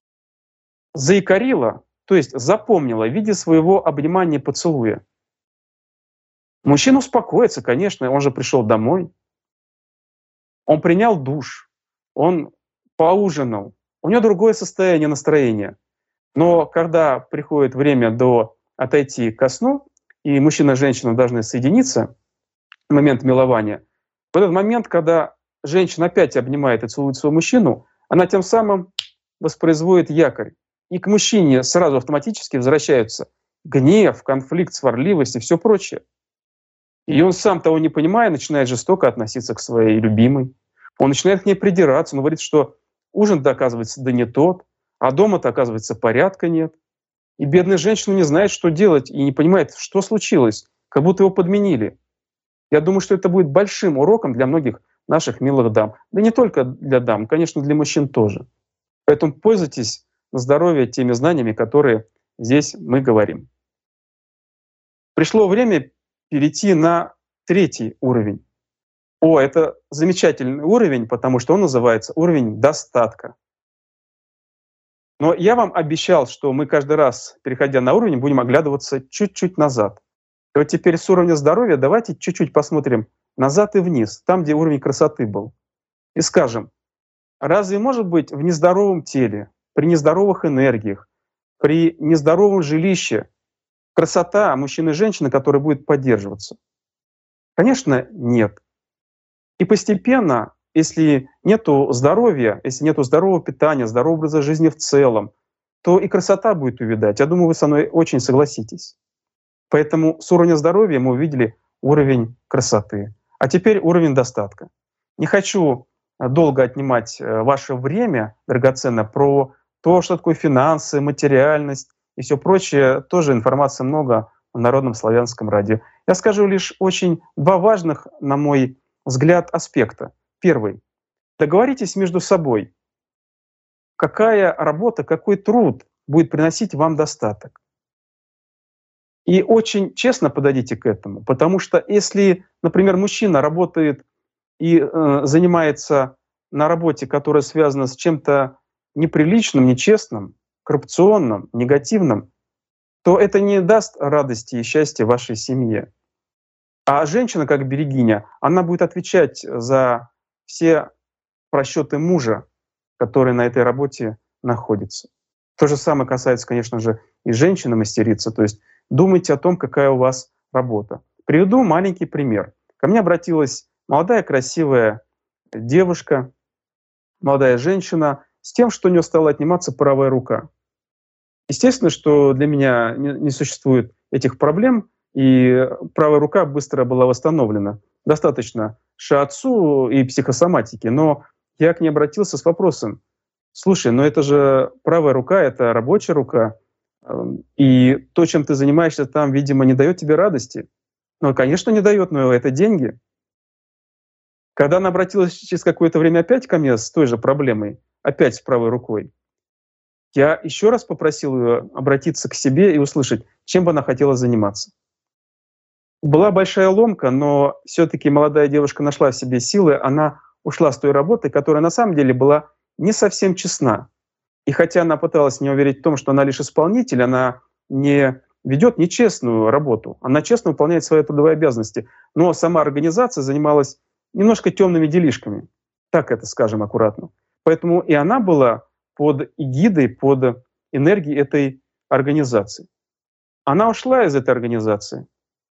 S3: заякорила, то есть запомнила в виде своего обнимания и поцелуя. Мужчина успокоится, конечно, он же пришел домой. Он принял душ, он поужинал, у него другое состояние настроения. Но когда приходит время отойти ко сну, и мужчина и женщина должны соединиться, в момент милования, в этот момент, когда женщина опять обнимает и целует своего мужчину, она тем самым воспроизводит якорь. И к мужчине сразу автоматически возвращаются гнев, конфликт, сварливость и все прочее. И он сам того не понимая, начинает жестоко относиться к своей любимой. Он начинает к ней придираться, он говорит, что ужин-то, оказывается, да не тот, а дома-то, оказывается, порядка нет. И бедная женщина не знает, что делать, и не понимает, что случилось, как будто его подменили. Я думаю, что это будет большим уроком для многих наших милых дам. Да не только для дам, конечно, для мужчин тоже. Поэтому пользуйтесь на здоровье теми знаниями, которые здесь мы говорим. Пришло время перейти на 3-й уровень. Это замечательный уровень, потому что он называется уровень достатка. Но я вам обещал, что мы каждый раз, переходя на уровень, будем оглядываться чуть-чуть назад. И вот теперь с уровня здоровья давайте чуть-чуть посмотрим назад и вниз, там, где уровень красоты был. И скажем, разве может быть в нездоровом теле, при нездоровых энергиях, при нездоровом жилище красота мужчины и женщины, которая будет поддерживаться? Конечно, нет. И постепенно если нету здоровья, если нету здорового питания, здорового образа жизни в целом, то и красота будет увядать. Я думаю, вы со мной очень согласитесь. Поэтому с уровня здоровья мы увидели уровень красоты. А теперь уровень достатка. Не хочу долго отнимать ваше время драгоценно про то, что такое финансы, материальность и все прочее. Тоже информации много в Народном славянском радио. Я скажу лишь очень два важных, на мой взгляд, аспекта. Первый. Договоритесь между собой, какая работа, какой труд будет приносить вам достаток. И очень честно подойдите к этому, потому что если, например, мужчина работает и занимается на работе, которая связана с чем-то неприличным, нечестным, коррупционным, негативным, то это не даст радости и счастья вашей семье. А женщина, как берегиня, она будет отвечать за все просчеты мужа, который на этой работе находится. То же самое касается, конечно же, и женщины-мастерицы. То есть думайте о том, какая у вас работа. Приведу маленький пример. Ко мне обратилась молодая красивая девушка, молодая женщина, с тем, что у нее стала отниматься правая рука. Естественно, что для меня не существует этих проблем, и правая рука быстро была восстановлена. Достаточно шиатсу и психосоматики, но я к ней обратился с вопросом: слушай, но это же правая рука, это рабочая рука, и то, чем ты занимаешься там, видимо, не дает тебе радости. Ну, конечно, не дает, но это деньги. Когда она обратилась через какое-то время опять ко мне с той же проблемой, опять с правой рукой, я еще раз попросил ее обратиться к себе и услышать, чем бы она хотела заниматься. Была большая ломка, но все-таки молодая девушка нашла в себе силы, она ушла с той работы, которая на самом деле была не совсем честна. И хотя она пыталась меня уверить в том, что она лишь исполнитель, она не ведет нечестную работу, она честно выполняет свои трудовые обязанности, но сама организация занималась немножко темными делишками, так это скажем аккуратно. Поэтому и она была под эгидой, под энергией этой организации. Она ушла из этой организации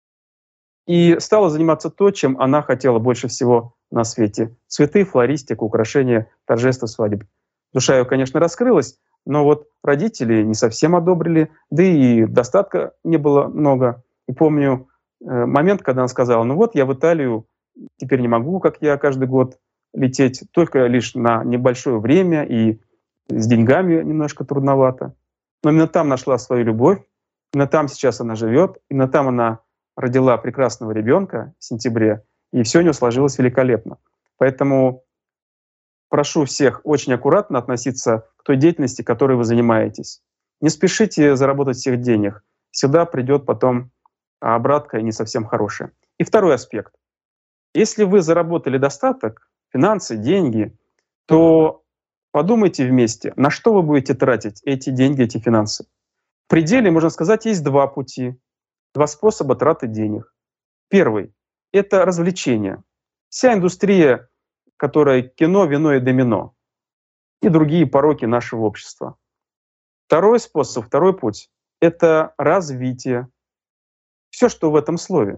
S3: и стала заниматься то, чем она хотела больше всего на свете. Цветы, флористика, украшения, торжества, свадеб. Душа ее, конечно, раскрылась, но вот родители не совсем одобрили, да и достатка не было много. И помню момент, когда она сказала: ну вот, я в Италию теперь не могу, как я каждый год, лететь, только лишь на небольшое время, и с деньгами немножко трудновато. Но именно там нашла свою любовь, именно там сейчас она живет, именно там она родила прекрасного ребенка в сентябре, и все у нее сложилось великолепно. Поэтому прошу всех очень аккуратно относиться к той деятельности, которой вы занимаетесь. Не спешите заработать всех денег. Всегда придет потом обратка, и не совсем хорошая. И второй аспект. Если вы заработали достаток, финансы, деньги, то подумайте вместе, на что вы будете тратить эти деньги, эти финансы. В пределе, можно сказать, есть два пути, два способа траты денег. Первый — это развлечение. Вся индустрия, которая кино, вино и домино, и другие пороки нашего общества. Второй способ, второй путь — это развитие. Все, что в этом слове.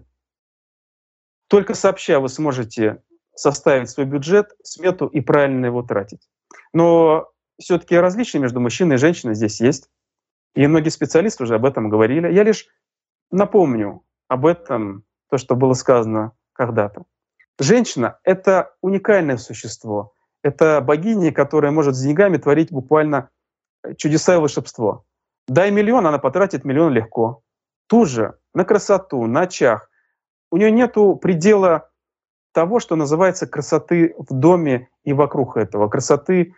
S3: Только сообща вы сможете составить свой бюджет, смету и правильно его тратить. Но все-таки различия между мужчиной и женщиной здесь есть. И многие специалисты уже об этом говорили. Я лишь напомню об этом, то, что было сказано когда-то. Женщина — это уникальное существо. Это богиня, которая может с деньгами творить буквально чудеса и волшебство. Дай миллион, она потратит миллион легко. Тут же на красоту, на очах. У нее нету предела того, что называется красоты в доме и вокруг этого, красоты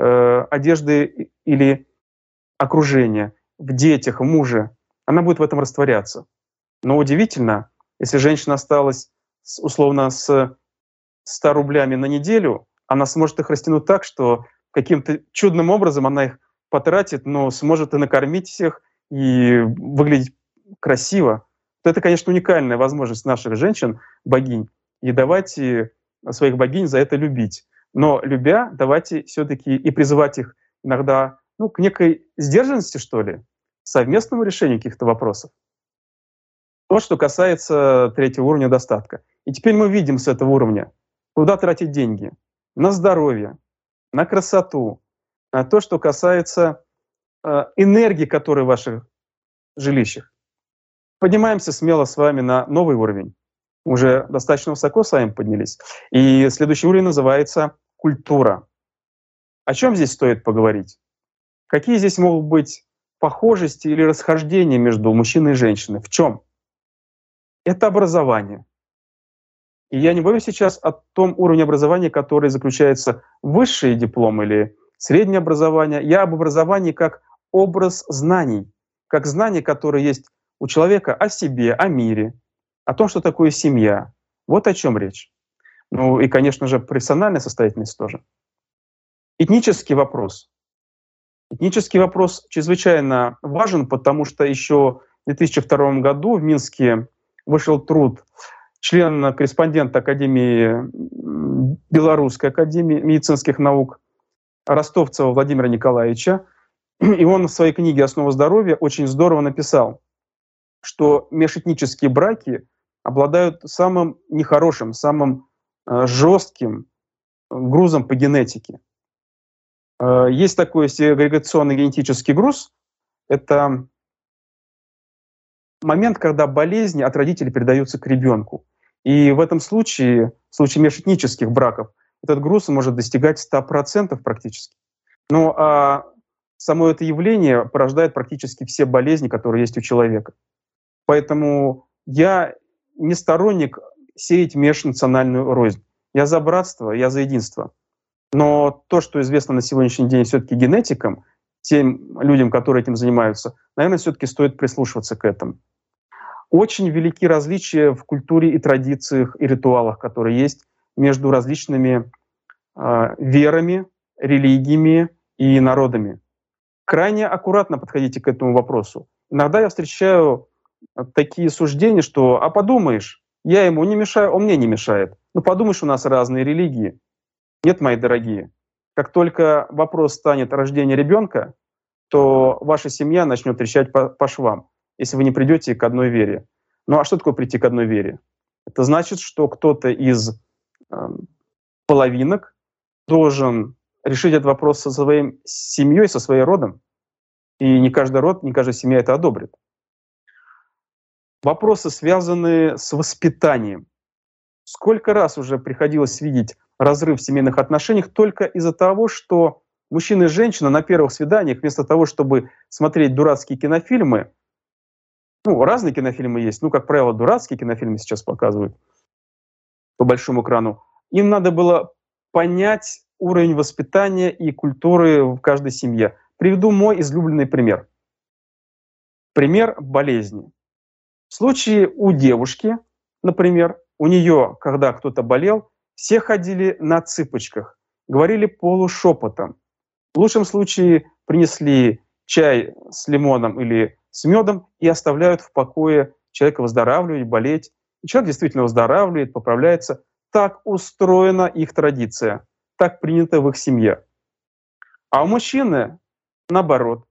S3: одежды или окружения, в детях, в муже. Она будет в этом растворяться. Но удивительно, если женщина осталась условно с 100 рублями на неделю, она сможет их растянуть так, что каким-то чудным образом она их потратит, но сможет и накормить всех, и выглядеть красиво. Это, конечно, уникальная возможность наших женщин, богинь, и давайте своих богинь за это любить. Но любя, давайте все-таки и призывать их иногда к некой сдержанности, что ли, совместному решению каких-то вопросов. Вот что касается третьего уровня достатка. И теперь мы видим с этого уровня, куда тратить деньги. на здоровье, на красоту, на то, что касается энергии, которая в ваших жилищах. Поднимаемся смело с вами на новый уровень. Уже достаточно высоко с вами поднялись. И следующий уровень называется культура. О чем здесь стоит поговорить? Какие здесь могут быть похожести или расхождения между мужчиной и женщиной? В чем? Это образование. И я не говорю сейчас о том уровне образования, который заключается в высший диплом или среднее образование. Я об образовании как образ знаний, как знания, которые есть у человека о себе, о мире, о том, что такое семья. Вот о чем речь. Ну и, конечно же, профессиональная состоятельность тоже. Этнический вопрос. Этнический вопрос чрезвычайно важен, потому что еще в 2002 году в Минске вышел труд члена-корреспондента Академии, Белорусской академии медицинских наук Ростовцева Владимира Николаевича. И он в своей книге «Основа здоровья» очень здорово написал, что межэтнические браки обладают самым нехорошим, самым жестким грузом по генетике. Есть такой сегрегационный генетический груз. Это момент, когда болезни от родителей передаются к ребенку. И в этом случае, в случае межэтнических браков, этот груз может достигать 100% практически. Но само это явление порождает практически все болезни, которые есть у человека. Поэтому я не сторонник сеять межнациональную рознь. Я за братство, я за единство. Но то, что известно на сегодняшний день все-таки генетикам, тем людям, которые этим занимаются, наверное, все-таки стоит прислушиваться к этому. Очень велики различия в культуре и традициях, и ритуалах, которые есть между различными верами, религиями и народами. Крайне аккуратно подходите к этому вопросу. Иногда я встречаю такие суждения, что «а подумаешь, я ему не мешаю, он мне не мешает». Ну подумаешь, у нас разные религии. Нет, мои дорогие, как только вопрос станет рождения ребенка, то ваша семья начнет трещать по швам, если вы не придете к одной вере. Ну а что такое прийти к одной вере? Это значит, что кто-то из половинок должен решить этот вопрос со своей семьей, со своим родом. И не каждый род, не каждая семья это одобрит. Вопросы, связанные с воспитанием. Сколько раз уже приходилось видеть разрыв в семейных отношениях только из-за того, что мужчина и женщина на первых свиданиях вместо того, чтобы смотреть дурацкие кинофильмы, ну, разные кинофильмы есть, ну, как правило, дурацкие кинофильмы сейчас показывают по большому экрану, им надо было понять уровень воспитания и культуры в каждой семье. Приведу мой излюбленный пример. Пример болезни. В случае у девушки, например, у нее, когда кто-то болел, все ходили на цыпочках, говорили полушепотом. В лучшем случае принесли чай с лимоном или с медом и оставляют в покое человека выздоравливать, болеть. И человек действительно выздоравливает, поправляется. Так устроена их традиция, так принято в их семье. А у мужчины наоборот.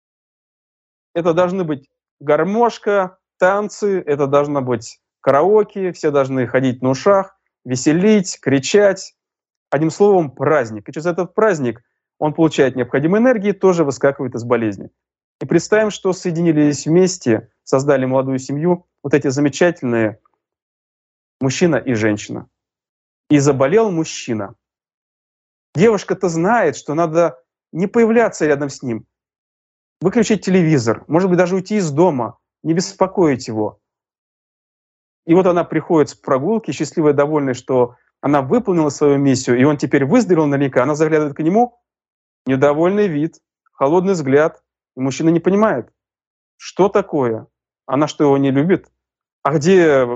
S3: Это должны быть гармошка, танцы, это должно быть караоке, все должны ходить на ушах, веселить, кричать. Одним словом, праздник. И через этот праздник он получает необходимую энергию и тоже выскакивает из болезни. И представим, что соединились вместе, создали молодую семью, вот эти замечательные мужчина и женщина. И заболел мужчина. Девушка-то знает, что надо не появляться рядом с ним, выключить телевизор, может быть, даже уйти из дома, не беспокоить его. И вот она приходит с прогулки, счастливая, довольная, что она выполнила свою миссию, и он теперь выздоровел наверняка. Она заглядывает к нему, недовольный вид, холодный взгляд. И мужчина не понимает, что такое. Она что, его не любит? А где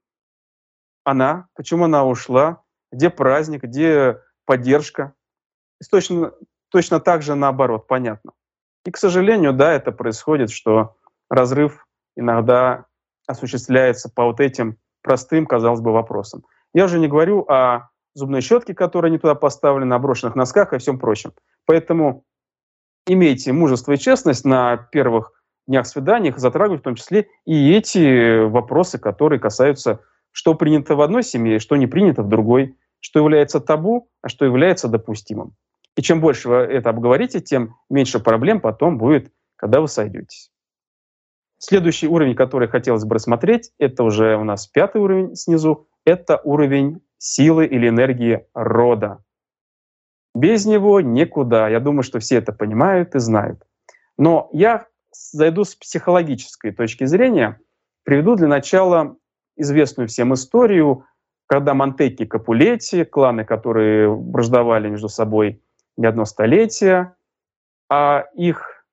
S3: она? Почему она ушла? Где праздник? Где поддержка? И точно так же наоборот, понятно. И, к сожалению, да, это происходит, что разрыв иногда осуществляется по вот этим простым, казалось бы, вопросам. Я уже не говорю о зубной щетке, которая не туда поставлена, о брошенных носках и всем прочем. Поэтому имейте мужество и честность на первых днях свиданиях, затрагивать в том числе и эти вопросы, которые касаются, что принято в одной семье, что не принято в другой, что является табу, а что является допустимым. И чем больше вы это обговорите, тем меньше проблем потом будет, когда вы сойдетесь. Следующий уровень, который хотелось бы рассмотреть, это уже у нас 5-й уровень снизу, это уровень силы или энергии рода. Без него никуда. Я думаю, что все это понимают и знают. Но я зайду с психологической точки зрения, приведу для начала известную всем историю, когда Монтекки и Капулетти, кланы, которые враждовали между собой не одно столетие, а их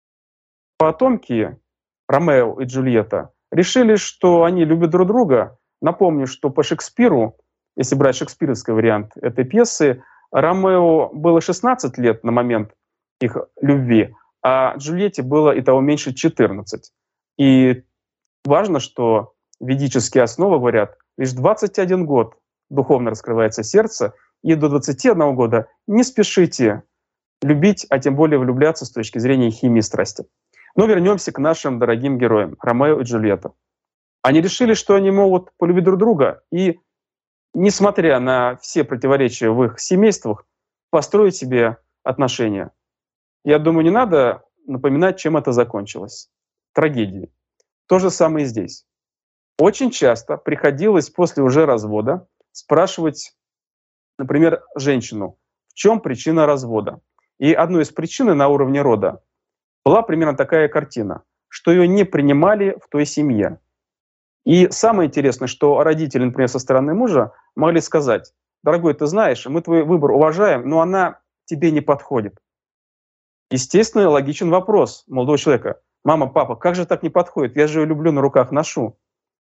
S3: потомки, Ромео и Джульетта, решили, что они любят друг друга. Напомню, что по Шекспиру, если брать шекспировский вариант этой пьесы, Ромео было 16 лет на момент их любви, а Джульетте было и того меньше 14. И важно, что ведические основы говорят, лишь 21 год духовно раскрывается сердце, и до 21 года не спешите любить, а тем более влюбляться с точки зрения химии страсти. Но вернемся к нашим дорогим героям, Ромео и Джульетта. Они решили, что они могут полюбить друг друга и, несмотря на все противоречия в их семействах, построить себе отношения. Я думаю, не надо напоминать, чем это закончилось. Трагедией. То же самое и здесь. Очень часто приходилось после уже развода спрашивать, например, женщину, в чем причина развода. И одной из причин на уровне рода была примерно такая картина, что ее не принимали в той семье. И самое интересное, что родители, например, со стороны мужа могли сказать: дорогой, ты знаешь, мы твой выбор уважаем, но она тебе не подходит. Естественно, логичен вопрос молодого человека: мама, папа, как же так не подходит? Я же ее люблю, на руках ношу.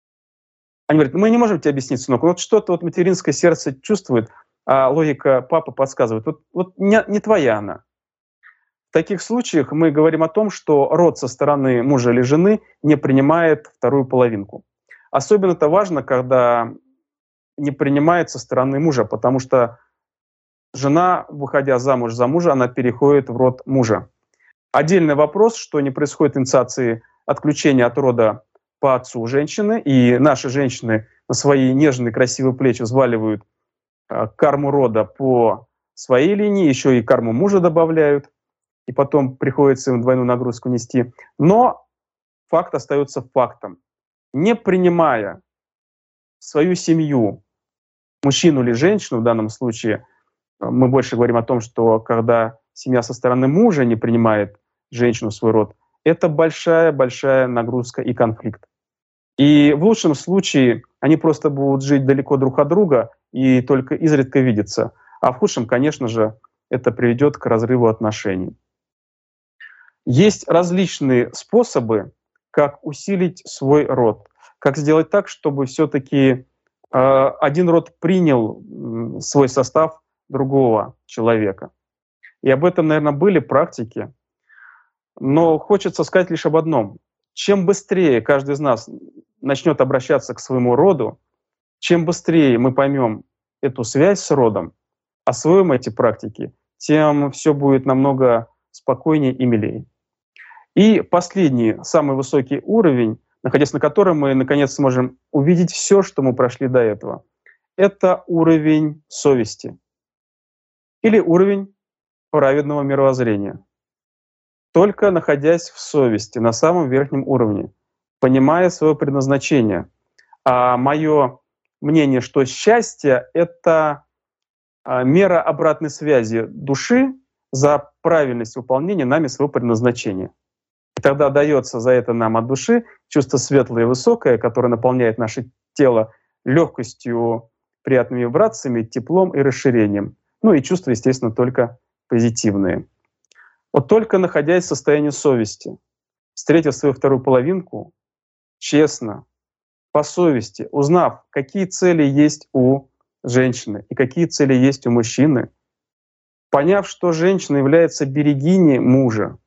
S3: Они говорят: мы не можем тебе объяснить, сынок, вот что-то вот материнское сердце чувствует, а логика папы подсказывает, вот не твоя она. В таких случаях мы говорим о том, что род со стороны мужа или жены не принимает вторую половинку. Особенно это важно, когда не принимает со стороны мужа, потому что жена, выходя замуж за мужа, она переходит в род мужа. Отдельный вопрос, что не происходит инициации отключения от рода по отцу женщины, и наши женщины на свои нежные красивые плечи взваливают карму рода по своей линии, еще и карму мужа добавляют, и потом приходится им двойную нагрузку нести. Но факт остается фактом. Не принимая свою семью, мужчину или женщину в данном случае, мы больше говорим о том, что когда семья со стороны мужа не принимает женщину в свой род, это большая-большая нагрузка и конфликт. И в лучшем случае они просто будут жить далеко друг от друга и только изредка видеться. А в худшем, конечно же, это приведет к разрыву отношений. Есть различные способы, как усилить свой род, как сделать так, чтобы все-таки один род принял свой состав другого человека. И об этом, наверное, были практики. Но хочется сказать лишь об одном. Чем быстрее каждый из нас начнет обращаться к своему роду, чем быстрее мы поймем эту связь с родом, освоим эти практики, тем все будет намного спокойнее и милее. И последний, самый высокий уровень, находясь на котором мы, наконец, сможем увидеть все, что мы прошли до этого, это уровень совести или уровень праведного мировоззрения. Только находясь в совести, на самом верхнем уровне, понимая свое предназначение. А мое мнение, что счастье — это мера обратной связи души за правильность выполнения нами своего предназначения. И тогда дается за это нам от души чувство светлое и высокое, которое наполняет наше тело легкостью, приятными вибрациями, теплом и расширением. Ну и чувства, естественно, только позитивные. Вот только находясь в состоянии совести, встретив свою вторую половинку, честно, по совести, узнав, какие цели есть у женщины и какие цели есть у мужчины, поняв, что женщина является берегиней мужа,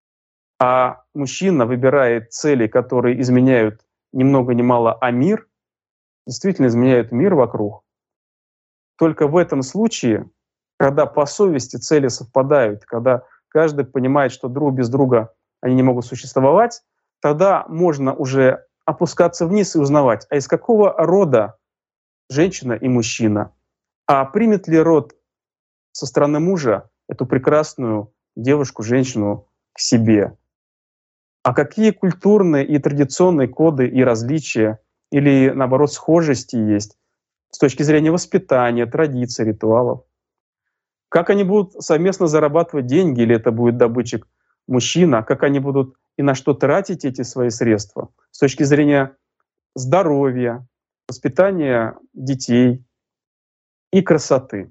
S3: а мужчина выбирает цели, которые изменяют ни много ни мало, а мир, действительно изменяют мир вокруг. Только в этом случае, когда по совести цели совпадают, когда каждый понимает, что друг без друга они не могут существовать, тогда можно уже опускаться вниз и узнавать, а из какого рода женщина и мужчина, А примет ли род со стороны мужа эту прекрасную девушку, женщину к себе? А какие культурные и традиционные коды и различия или, наоборот, схожести есть с точки зрения воспитания, традиций, ритуалов? Как они будут совместно зарабатывать деньги, или это будет добытчик мужчина? Как они будут и на что тратить эти свои средства с точки зрения здоровья, воспитания детей и красоты?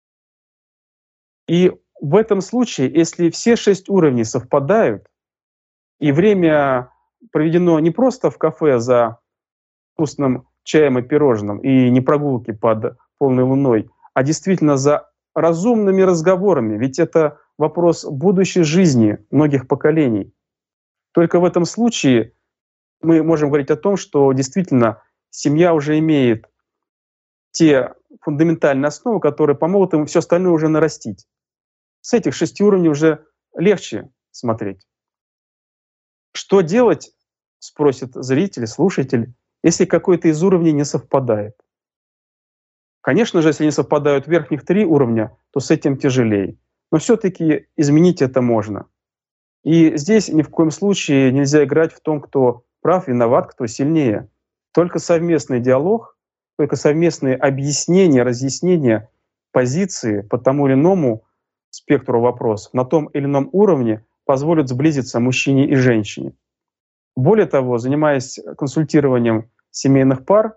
S3: И в этом случае, если все 6 уровней совпадают, и время проведено не просто в кафе за вкусным чаем и пирожным, и не прогулки под полной луной, а действительно за разумными разговорами, ведь это вопрос будущей жизни многих поколений. Только в этом случае мы можем говорить о том, что действительно семья уже имеет те фундаментальные основы, которые помогут им все остальное уже нарастить. С этих 6 уровней уже легче смотреть. Что делать, спросит зритель, слушатель, если какой-то из уровней не совпадает? Конечно же, если не совпадают верхних 3 уровня, то с этим тяжелее. Но все-таки изменить это можно. И здесь ни в коем случае нельзя играть в том, кто прав, виноват, кто сильнее. Только совместный диалог, только совместные объяснения, разъяснения позиции по тому или иному спектру вопросов на том или ином уровне позволят сблизиться мужчине и женщине. Более того, занимаясь консультированием семейных пар,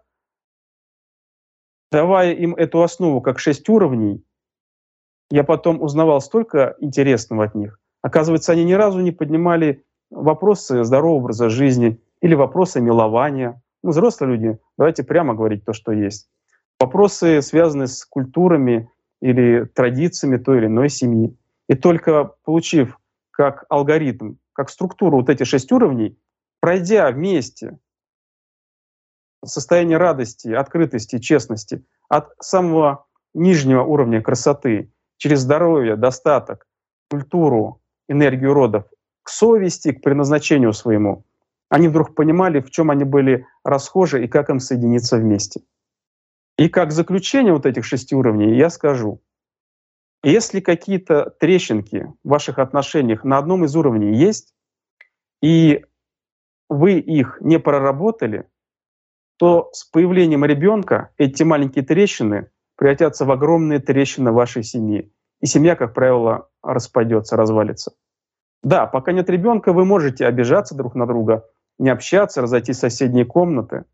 S3: давая им эту основу как 6 уровней, я потом узнавал столько интересного от них. Оказывается, они ни разу не поднимали вопросы здорового образа жизни или вопросы милования. Взрослые люди, давайте прямо говорить то, что есть. Вопросы, связанные с культурами или традициями той или иной семьи. И только получив как алгоритм, как структуру вот эти 6 уровней, пройдя вместе состояние радости, открытости, честности от самого нижнего уровня красоты через здоровье, достаток, культуру, энергию родов к совести, к предназначению своему, они вдруг понимали, в чем они были расхожи и как им соединиться вместе. И как заключение вот этих 6 уровней я скажу, если какие-то трещинки в ваших отношениях на одном из уровней есть, и вы их не проработали, то с появлением ребенка эти маленькие трещины превратятся в огромные трещины вашей семьи. И семья, как правило, распадется, развалится. Да, пока нет ребенка, вы можете обижаться друг на друга, не общаться, разойтись в соседние комнаты.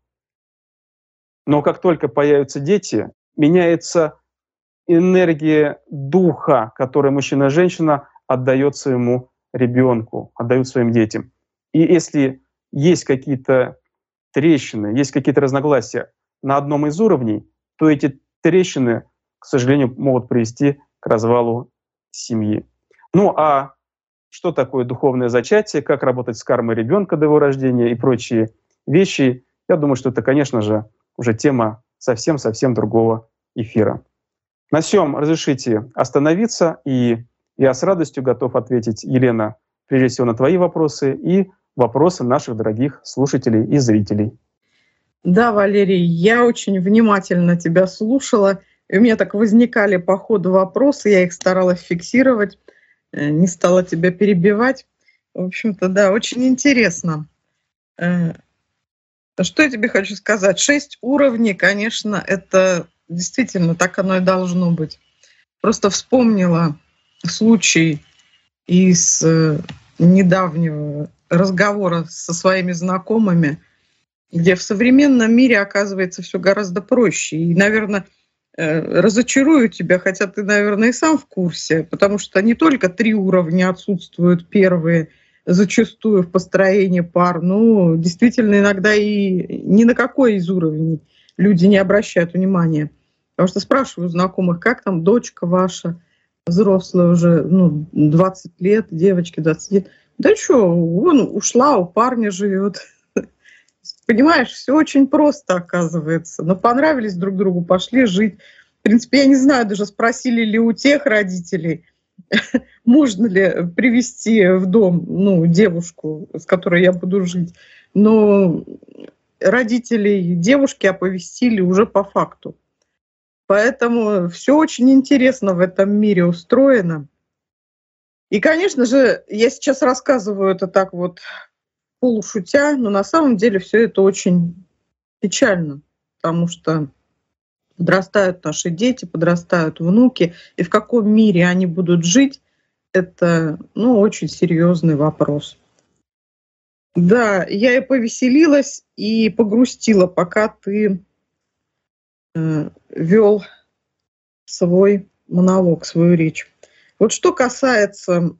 S3: Но как только появятся дети, меняется энергия духа, которую мужчина и женщина отдает своему ребенку, отдают своим детям. И если есть какие-то трещины, есть какие-то разногласия на одном из уровней, то эти трещины, к сожалению, могут привести к развалу семьи. Ну а что такое духовное зачатие, как работать с кармой ребенка до его рождения и прочие вещи, я думаю, что это, конечно же, уже тема совсем-совсем другого эфира. На сём разрешите остановиться, и я с радостью готов ответить, Елена, прежде всего на твои вопросы и вопросы наших дорогих слушателей и зрителей.
S2: Да, Валерий, я очень внимательно тебя слушала, и у меня так возникали по ходу вопросы, я их старалась фиксировать, не стала тебя перебивать. В общем-то, да, очень интересно. Что я тебе хочу сказать? 6 уровней, конечно, это действительно так оно и должно быть. Просто вспомнила случай из недавнего разговора со своими знакомыми, где в современном мире оказывается все гораздо проще. И, наверное, разочарую тебя, хотя ты, наверное, и сам в курсе, потому что не только 3 уровня отсутствуют первые, зачастую в построении пар, но действительно иногда и ни на какой из уровней люди не обращают внимания. Потому что спрашиваю знакомых, как там дочка ваша, взрослая уже, 20 лет, девочке 20 лет. Да что, вон ушла, у парня живет. Понимаешь, все очень просто оказывается. Но понравились друг другу, пошли жить. В принципе, я не знаю, даже спросили ли у тех родителей, можно ли привести в дом девушку, с которой я буду жить. Но родителей девушки оповестили уже по факту. Поэтому все очень интересно в этом мире устроено. И, конечно же, я сейчас рассказываю это так вот полушутя, но на самом деле все это очень печально, потому что подрастают наши дети, подрастают внуки, и в каком мире они будут жить, это, очень серьезный вопрос. Да, я и повеселилась, и погрустила, пока ты вел свой монолог, свою речь. Вот что касается,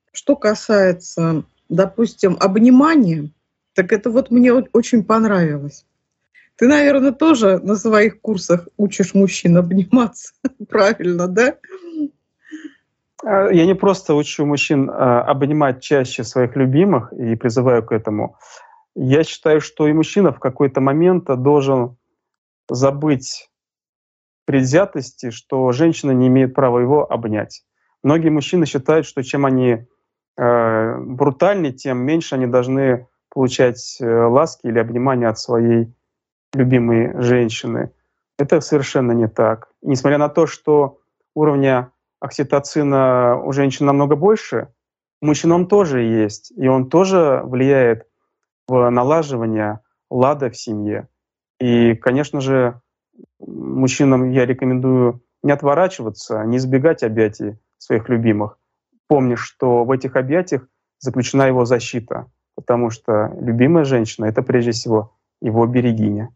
S2: допустим, обнимания, так это вот мне очень понравилось. Ты, наверное, тоже на своих курсах учишь мужчин обниматься, правильно, да?
S3: Я не просто учу мужчин обнимать чаще своих любимых и призываю к этому. Я считаю, что и мужчина в какой-то момент должен забыть предвзятости, что женщина не имеет права его обнять. Многие мужчины считают, что чем они брутальнее, тем меньше они должны получать ласки или обнимания от своей любимой женщины. Это совершенно не так. Несмотря на то, что уровня окситоцина у женщин намного больше, у мужчин он тоже есть, и он тоже влияет в налаживание лада в семье. И, конечно же, мужчинам я рекомендую не отворачиваться, не избегать объятий своих любимых, помня, что в этих объятиях заключена его защита, потому что любимая женщина — это прежде всего его берегиня.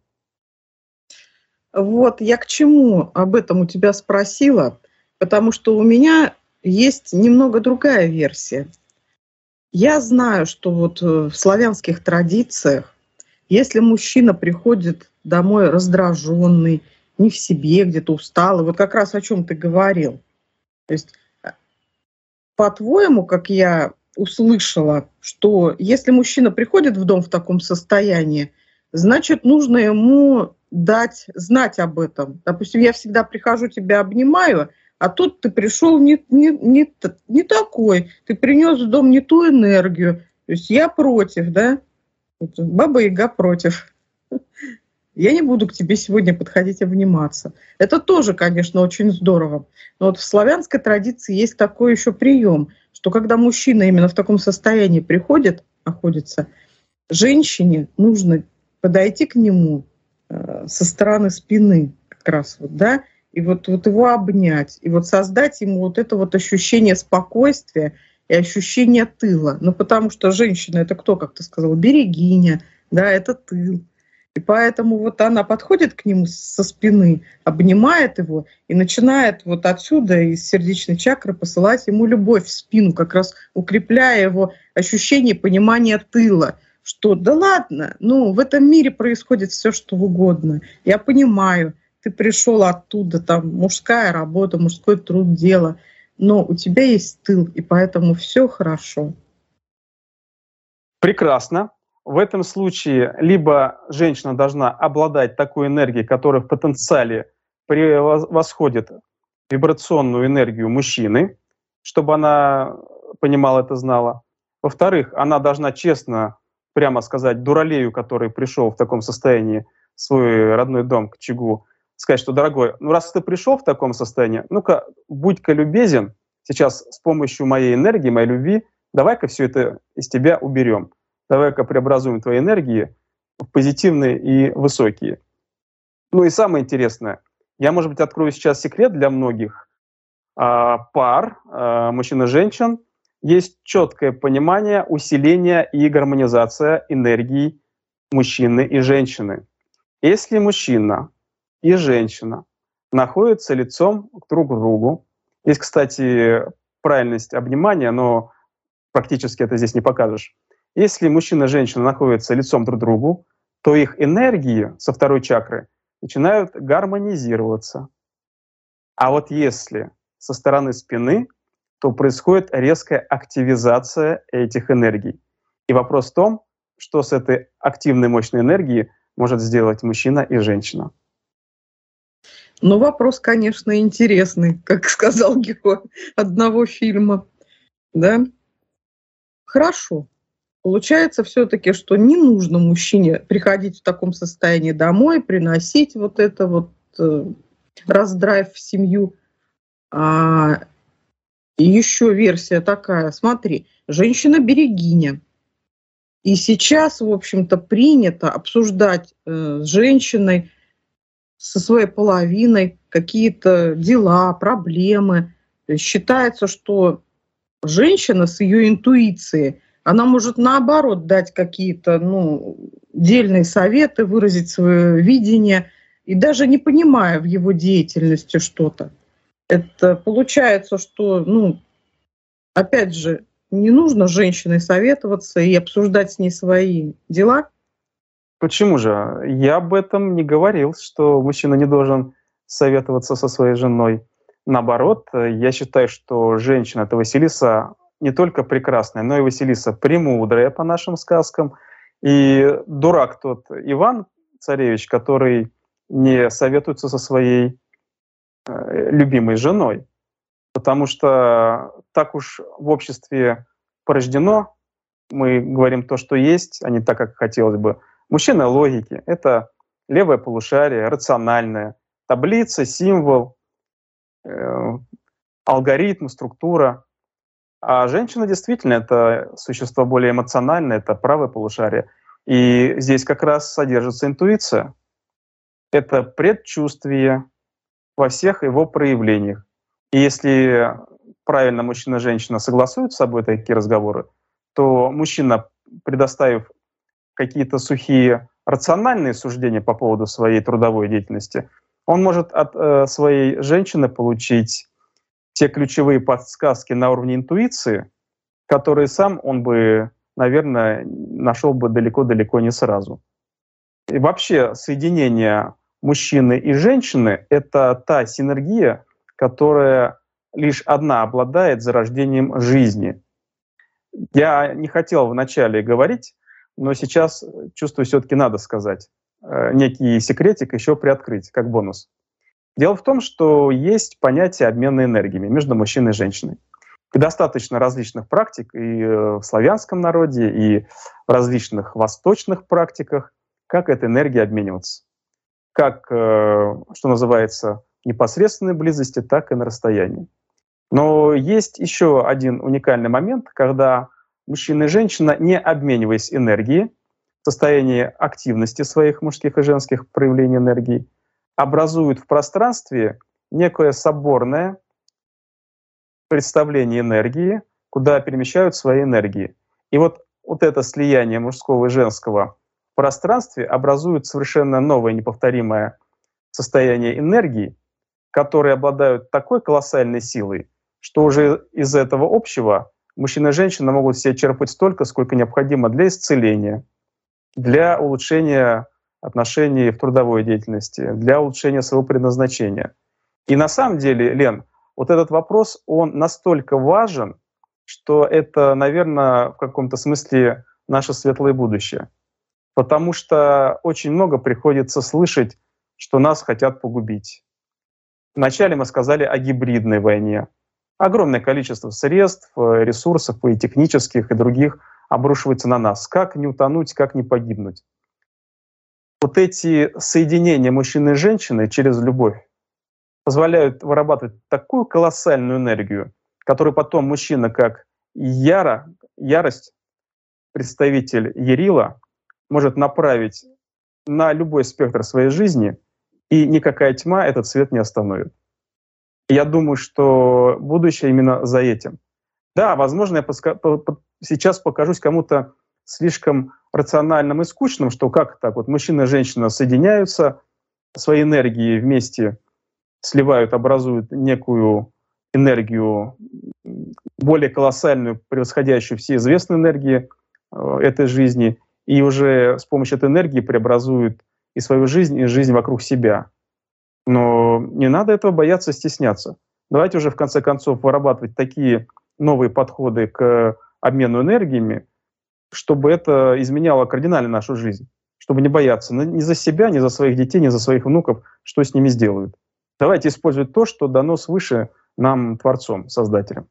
S2: Вот я к чему об этом у тебя спросила, потому что у меня есть немного другая версия. Я знаю, что вот в славянских традициях, если мужчина приходит домой раздраженный, не в себе, где-то усталый, вот как раз о чем ты говорил. То есть, по-твоему, как я услышала, что если мужчина приходит в дом в таком состоянии, значит, нужно ему дать знать об этом. Допустим, я всегда прихожу, тебя обнимаю, а тут ты пришел не такой, ты принес в дом не ту энергию. То есть я против, да? Баба-яга против. Я не буду к тебе сегодня подходить обниматься. Это тоже, конечно, очень здорово. Но вот в славянской традиции есть такой еще прием, что когда мужчина именно в таком состоянии находится, женщине нужно подойти к нему со стороны спины, как раз вот, да, и вот его обнять, и вот создать ему вот это вот ощущение спокойствия и ощущение тыла. Ну, потому что женщина — это кто, как ты сказала, берегиня, да, это тыл. И поэтому вот она подходит к нему со спины, обнимает его и начинает вот отсюда, из сердечной чакры, посылать ему любовь в спину, как раз укрепляя его ощущение понимания тыла, что да ладно, в этом мире происходит все, что угодно. Я понимаю, ты пришел оттуда, там мужская работа, мужской труд, дело, но у тебя есть тыл, и поэтому все хорошо.
S3: Прекрасно. В этом случае либо женщина должна обладать такой энергией, которая в потенциале превосходит вибрационную энергию мужчины, чтобы она понимала это, знала. Во-вторых, она должна честно, прямо сказать дуралею, который пришел в таком состоянии в свой родной дом к очагу, сказать, что, дорогой, раз ты пришел в таком состоянии, ну-ка, будь-ка любезен, сейчас с помощью моей энергии, моей любви, давай-ка все это из тебя уберем. Давай-ка преобразуем твои энергии в позитивные и высокие. Ну и самое интересное, я, может быть, открою сейчас секрет для многих пар, мужчин и женщин. Есть четкое понимание усиления и гармонизация энергии мужчины и женщины. Если мужчина и женщина находятся лицом друг к другу, есть, кстати, правильность обнимания, но практически это здесь не покажешь. Если мужчина и женщина находятся лицом друг к другу, то их энергии со второй чакры начинают гармонизироваться. А вот если со стороны спины, то происходит резкая активизация этих энергий. И вопрос в том, что с этой активной мощной энергией может сделать мужчина и женщина.
S2: Ну, вопрос, конечно, интересный, как сказал герой одного фильма. Да? Хорошо. Получается все-таки, что не нужно мужчине приходить в таком состоянии домой, приносить вот это вот раздрайв в семью. И еще версия такая, смотри, женщина-берегиня. И сейчас, в общем-то, принято обсуждать с женщиной, со своей половиной какие-то дела, проблемы. То есть считается, что женщина с ее интуицией, она может наоборот дать какие-то дельные советы, выразить свое видение, и даже не понимая в его деятельности что-то. Это получается, что, опять же, не нужно с женщиной советоваться и обсуждать с ней свои дела.
S3: Почему же? Я об этом не говорил, что мужчина не должен советоваться со своей женой. Наоборот, я считаю, что женщина — это Василиса не только прекрасная, но и Василиса премудрая по нашим сказкам. И дурак тот Иван Царевич, который не советуется со своей любимой женой. Потому что так уж в обществе порождено, мы говорим то, что есть, а не так, как хотелось бы. Мужчина логики — это левое полушарие, рациональное, таблица, символ, алгоритм, структура. А женщина действительно это существо более эмоциональное, это правое полушарие. И здесь как раз содержится интуиция. Это предчувствие во всех его проявлениях. И если правильно мужчина и женщина согласуют с собой такие разговоры, то мужчина, предоставив какие-то сухие рациональные суждения по поводу своей трудовой деятельности, он может от своей женщины получить те ключевые подсказки на уровне интуиции, которые сам он бы, наверное, нашел бы далеко-далеко не сразу. И вообще соединение мужчины и женщины — это та синергия, которая лишь одна обладает зарождением жизни. Я не хотел вначале говорить, но сейчас чувствую, все-таки надо сказать. Некий секретик еще приоткрыть, как бонус. Дело в том, что есть понятие обмена энергиями между мужчиной и женщиной. И достаточно различных практик и в славянском народе, и в различных восточных практиках, как эта энергия обмениваться. Как, что называется, в непосредственной близости, так и на расстоянии. Но есть еще один уникальный момент, когда мужчина и женщина, не обмениваясь энергией, в состоянии активности своих мужских и женских проявлений энергии, образуют в пространстве некое соборное представление энергии, куда перемещают свои энергии. И вот это слияние мужского и женского в пространстве образует совершенно новое, неповторимое состояние энергии, которые обладают такой колоссальной силой, что уже из этого общего мужчина и женщина могут себе черпать столько, сколько необходимо для исцеления, для улучшения отношений в трудовой деятельности, для улучшения своего предназначения. И на самом деле, Лен, вот этот вопрос, он настолько важен, что это, наверное, в каком-то смысле наше светлое будущее. Потому что очень много приходится слышать, что нас хотят погубить. Вначале мы сказали о гибридной войне. Огромное количество средств, ресурсов и технических, и других обрушивается на нас. Как не утонуть, как не погибнуть? Вот эти соединения мужчины и женщины через любовь позволяют вырабатывать такую колоссальную энергию, которую потом мужчина, как ярость, представитель Ярила, может направить на любой спектр своей жизни, и никакая тьма этот свет не остановит. И я думаю, что будущее именно за этим. Да, возможно, я сейчас покажусь кому-то слишком рациональным и скучным, что как так вот мужчина и женщина соединяются, свои энергии вместе сливают, образуют некую энергию, более колоссальную, превосходящую все известные энергии этой жизни, и уже с помощью этой энергии преобразуют и свою жизнь, и жизнь вокруг себя. Но не надо этого бояться, стесняться. Давайте уже в конце концов вырабатывать такие новые подходы к обмену энергиями, чтобы это изменяло кардинально нашу жизнь, чтобы не бояться ни за себя, ни за своих детей, ни за своих внуков, что с ними сделают. Давайте использовать то, что дано свыше нам, Творцом, Создателем.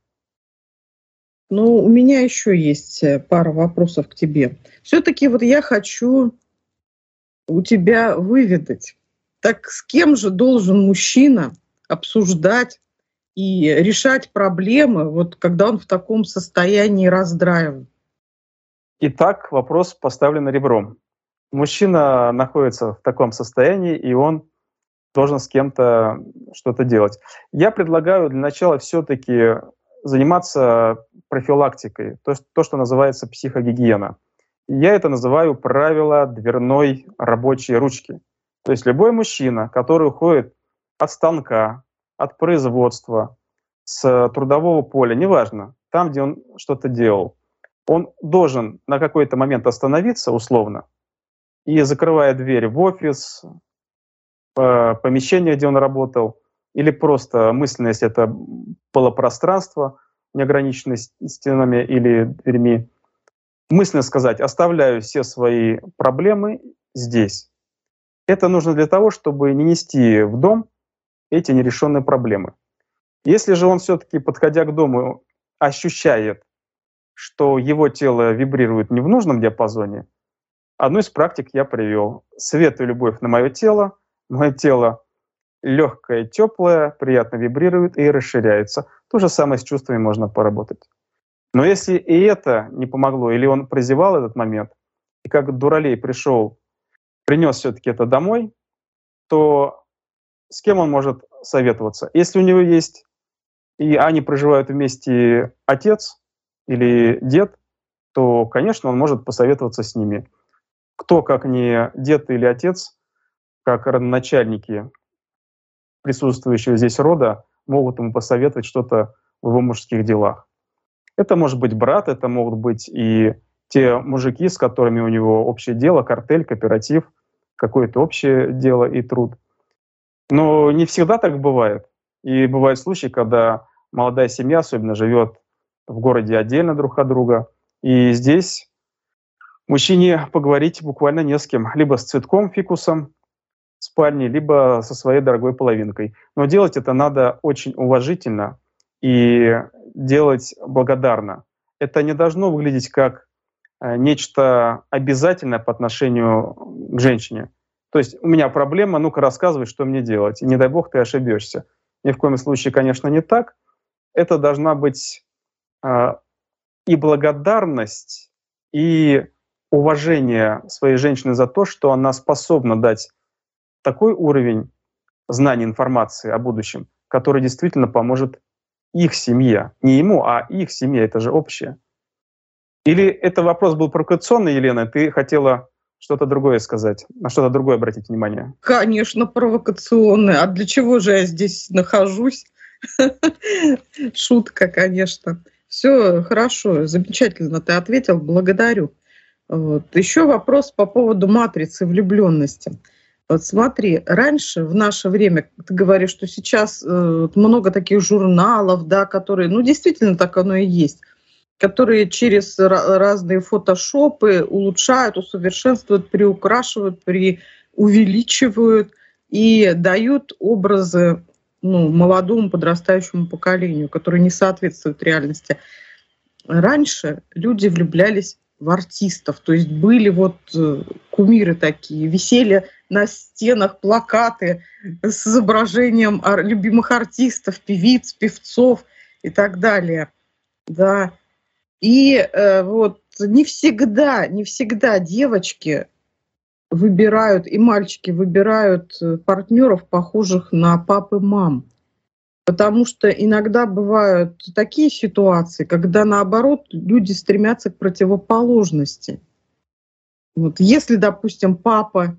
S2: У меня еще есть пара вопросов к тебе. Все-таки вот я хочу у тебя выведать, Так с кем же должен мужчина обсуждать и решать проблемы, вот когда он в таком состоянии раздрая?
S3: Итак, вопрос поставлен ребром. Мужчина находится в таком состоянии, и он должен с кем-то что-то делать. Я предлагаю для начала все-таки заниматься профилактикой, то, что называется психогигиена. Я это называю правило дверной рабочей ручки. То есть любой мужчина, который уходит от станка, от производства, с трудового поля, неважно, там, где он что-то делал, он должен на какой-то момент остановиться условно и, закрывая дверь в офис, помещение, где он работал, или просто мысленно, если это было пространство, неограниченное стенами или дверьми, мысленно сказать: оставляю все свои проблемы здесь. Это нужно для того, чтобы не нести в дом эти нерешенные проблемы. Если же он все-таки, подходя к дому, ощущает, что его тело вибрирует не в нужном диапазоне, одну из практик я привел. Свет и любовь на мое тело легкое, теплое, приятно вибрирует и расширяется. То же самое с чувствами можно поработать. Но если и это не помогло, или он прозевал этот момент, и как дуралей принес все-таки это домой, то с кем он может советоваться? Если у него есть, и они проживают вместе, отец или дед, то, конечно, он может посоветоваться с ними. Кто, как не дед или отец, как родоначальники присутствующего здесь рода, могут ему посоветовать что-то в его мужских делах. Это может быть брат, это могут быть и те мужики, с которыми у него общее дело, картель, кооператив, какое-то общее дело и труд. Но не всегда так бывает. И бывают случаи, когда молодая семья особенно живет в городе отдельно друг от друга. И здесь мужчине поговорить буквально не с кем. Либо с цветком, фикусом в спальне, либо со своей дорогой половинкой. Но делать это надо очень уважительно и делать благодарно. Это не должно выглядеть как нечто обязательное по отношению к женщине. То есть у меня проблема, ну-ка рассказывай, что мне делать. И не дай бог ты ошибешься. Ни в коем случае, конечно, не так. Это должна быть и благодарность, и уважение своей женщины за то, что она способна дать такой уровень знаний, информации о будущем, который действительно поможет их семье. Не ему, а их семье. Это же общее. Или это вопрос был провокационный, Елена? Ты хотела что-то другое сказать, на что-то другое обратить внимание?
S2: Конечно, провокационный. А для чего же я здесь нахожусь? Шутка, конечно. Все хорошо, замечательно ты ответил, благодарю. Вот. Еще вопрос по поводу матрицы влюбленности. Вот смотри, раньше, в наше время, ты говоришь, что сейчас много таких журналов, да, которые, ну, действительно так оно и есть, которые через разные фотошопы улучшают, усовершенствуют, приукрашивают, преувеличивают и дают образы молодому подрастающему поколению, которые не соответствуют реальности. Раньше люди влюблялись в артистов, то есть были вот кумиры такие, висели на стенах плакаты с изображением любимых артистов, певиц, певцов и так далее. Да. И вот не всегда девочки выбирают, и мальчики выбирают партнеров, похожих на пап и мам. Потому что иногда бывают такие ситуации, когда, наоборот, люди стремятся к противоположности. Вот если, допустим, папа,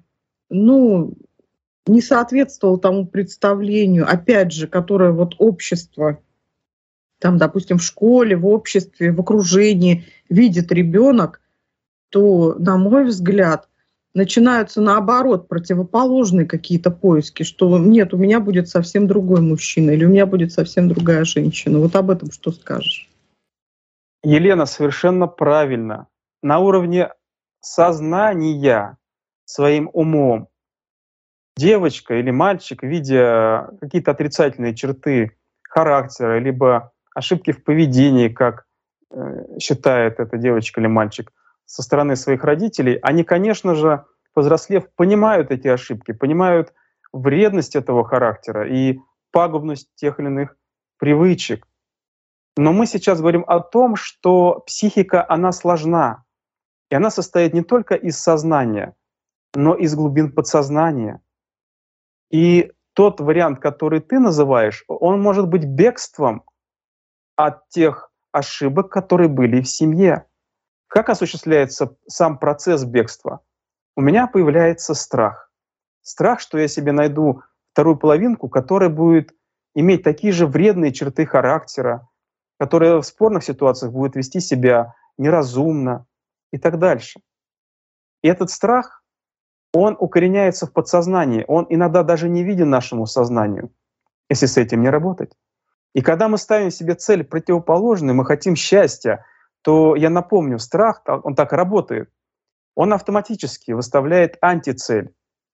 S2: не соответствовал тому представлению, опять же, которое вот общество, там, допустим, в школе, в обществе, в окружении видит ребенок, то, на мой взгляд, начинаются, наоборот, противоположные какие-то поиски, что нет, у меня будет совсем другой мужчина или у меня будет совсем другая женщина. Вот об этом что скажешь?
S3: Елена, совершенно правильно. На уровне сознания, своим умом, девочка или мальчик, видя какие-то отрицательные черты характера, либо ошибки в поведении, как считает эта девочка или мальчик, со стороны своих родителей, они, конечно же, повзрослев, понимают эти ошибки, понимают вредность этого характера и пагубность тех или иных привычек. Но мы сейчас говорим о том, что психика, она сложна, и она состоит не только из сознания, но и из глубин подсознания. И тот вариант, который ты называешь, он может быть бегством от тех ошибок, которые были в семье. Как осуществляется сам процесс бегства? У меня появляется страх. Страх, что я себе найду вторую половинку, которая будет иметь такие же вредные черты характера, которая в спорных ситуациях будет вести себя неразумно и так дальше. И этот страх, он укореняется в подсознании, он иногда даже не виден нашему сознанию, если с этим не работать. И когда мы ставим себе цель противоположную, мы хотим счастья, то я напомню, страх, он так и работает. Он автоматически выставляет антицель.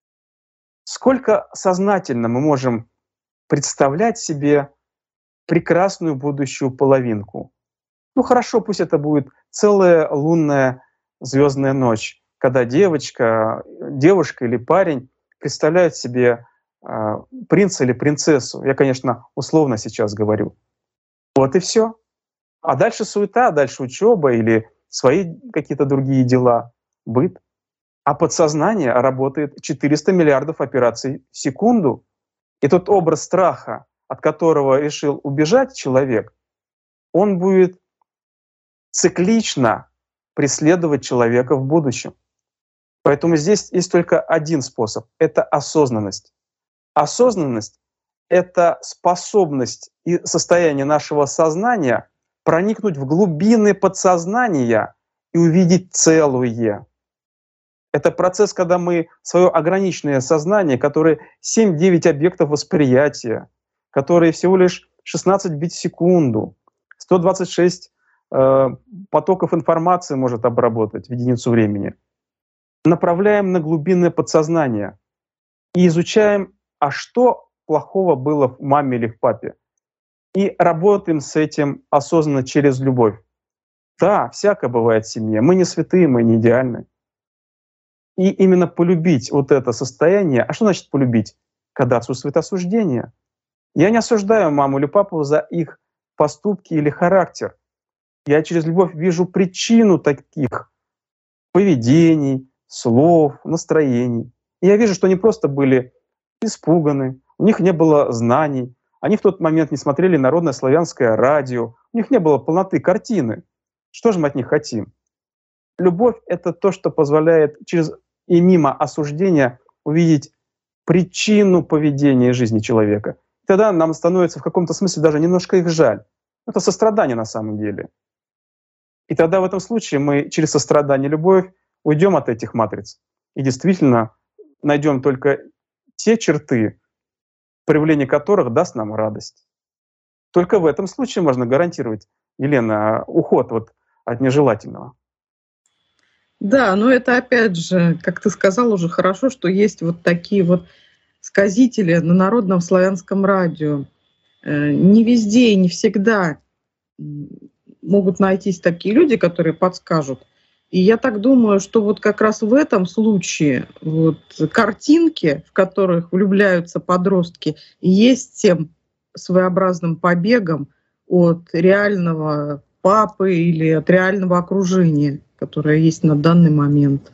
S3: Сколько сознательно мы можем представлять себе прекрасную будущую половинку? Ну хорошо, пусть это будет целая лунная звездная ночь, когда девушка или парень представляют себе принца или принцессу. Я, конечно, условно сейчас говорю. Вот и все. А дальше суета, дальше учеба или свои какие-то другие дела, быт. А подсознание работает 400 миллиардов операций в секунду. И тот образ страха, от которого решил убежать человек, он будет циклично преследовать человека в будущем. Поэтому здесь есть только один способ — это осознанность. Осознанность — это способность и состояние нашего сознания проникнуть в глубины подсознания и увидеть целое. Это процесс, когда мы свое ограниченное сознание, которое 7-9 объектов восприятия, которые всего лишь 16 бит в секунду, 126 потоков информации может обработать в единицу времени, направляем на глубинное подсознание и изучаем, а что плохого было в маме или в папе. И работаем с этим осознанно через любовь. Да, всякое бывает в семье. Мы не святые, мы не идеальны. И именно полюбить вот это состояние. А что значит полюбить? Когда отсутствует осуждение. Я не осуждаю маму или папу за их поступки или характер. Я через любовь вижу причину таких поведений, слов, настроений. И я вижу, что они просто были испуганы, у них не было знаний, они в тот момент не смотрели народное славянское радио, у них не было полноты картины. Что же мы от них хотим? Любовь — это то, что позволяет через и мимо осуждения увидеть причину поведения жизни человека. И тогда нам становится в каком-то смысле даже немножко их жаль. Это сострадание на самом деле. И тогда в этом случае мы через сострадание и любовь уйдем от этих матриц и действительно найдем только те черты, проявление которых даст нам радость. Только в этом случае можно гарантировать, Елена, уход вот от нежелательного.
S2: Да, но это опять же, как ты сказал, уже хорошо, что есть вот такие вот сказители на народном славянском радио. Не везде и не всегда могут найтись такие люди, которые подскажут. И я так думаю, что вот как раз в этом случае вот картинки, в которых влюбляются подростки, и есть тем своеобразным побегом от реального папы или от реального окружения, которое есть на данный момент.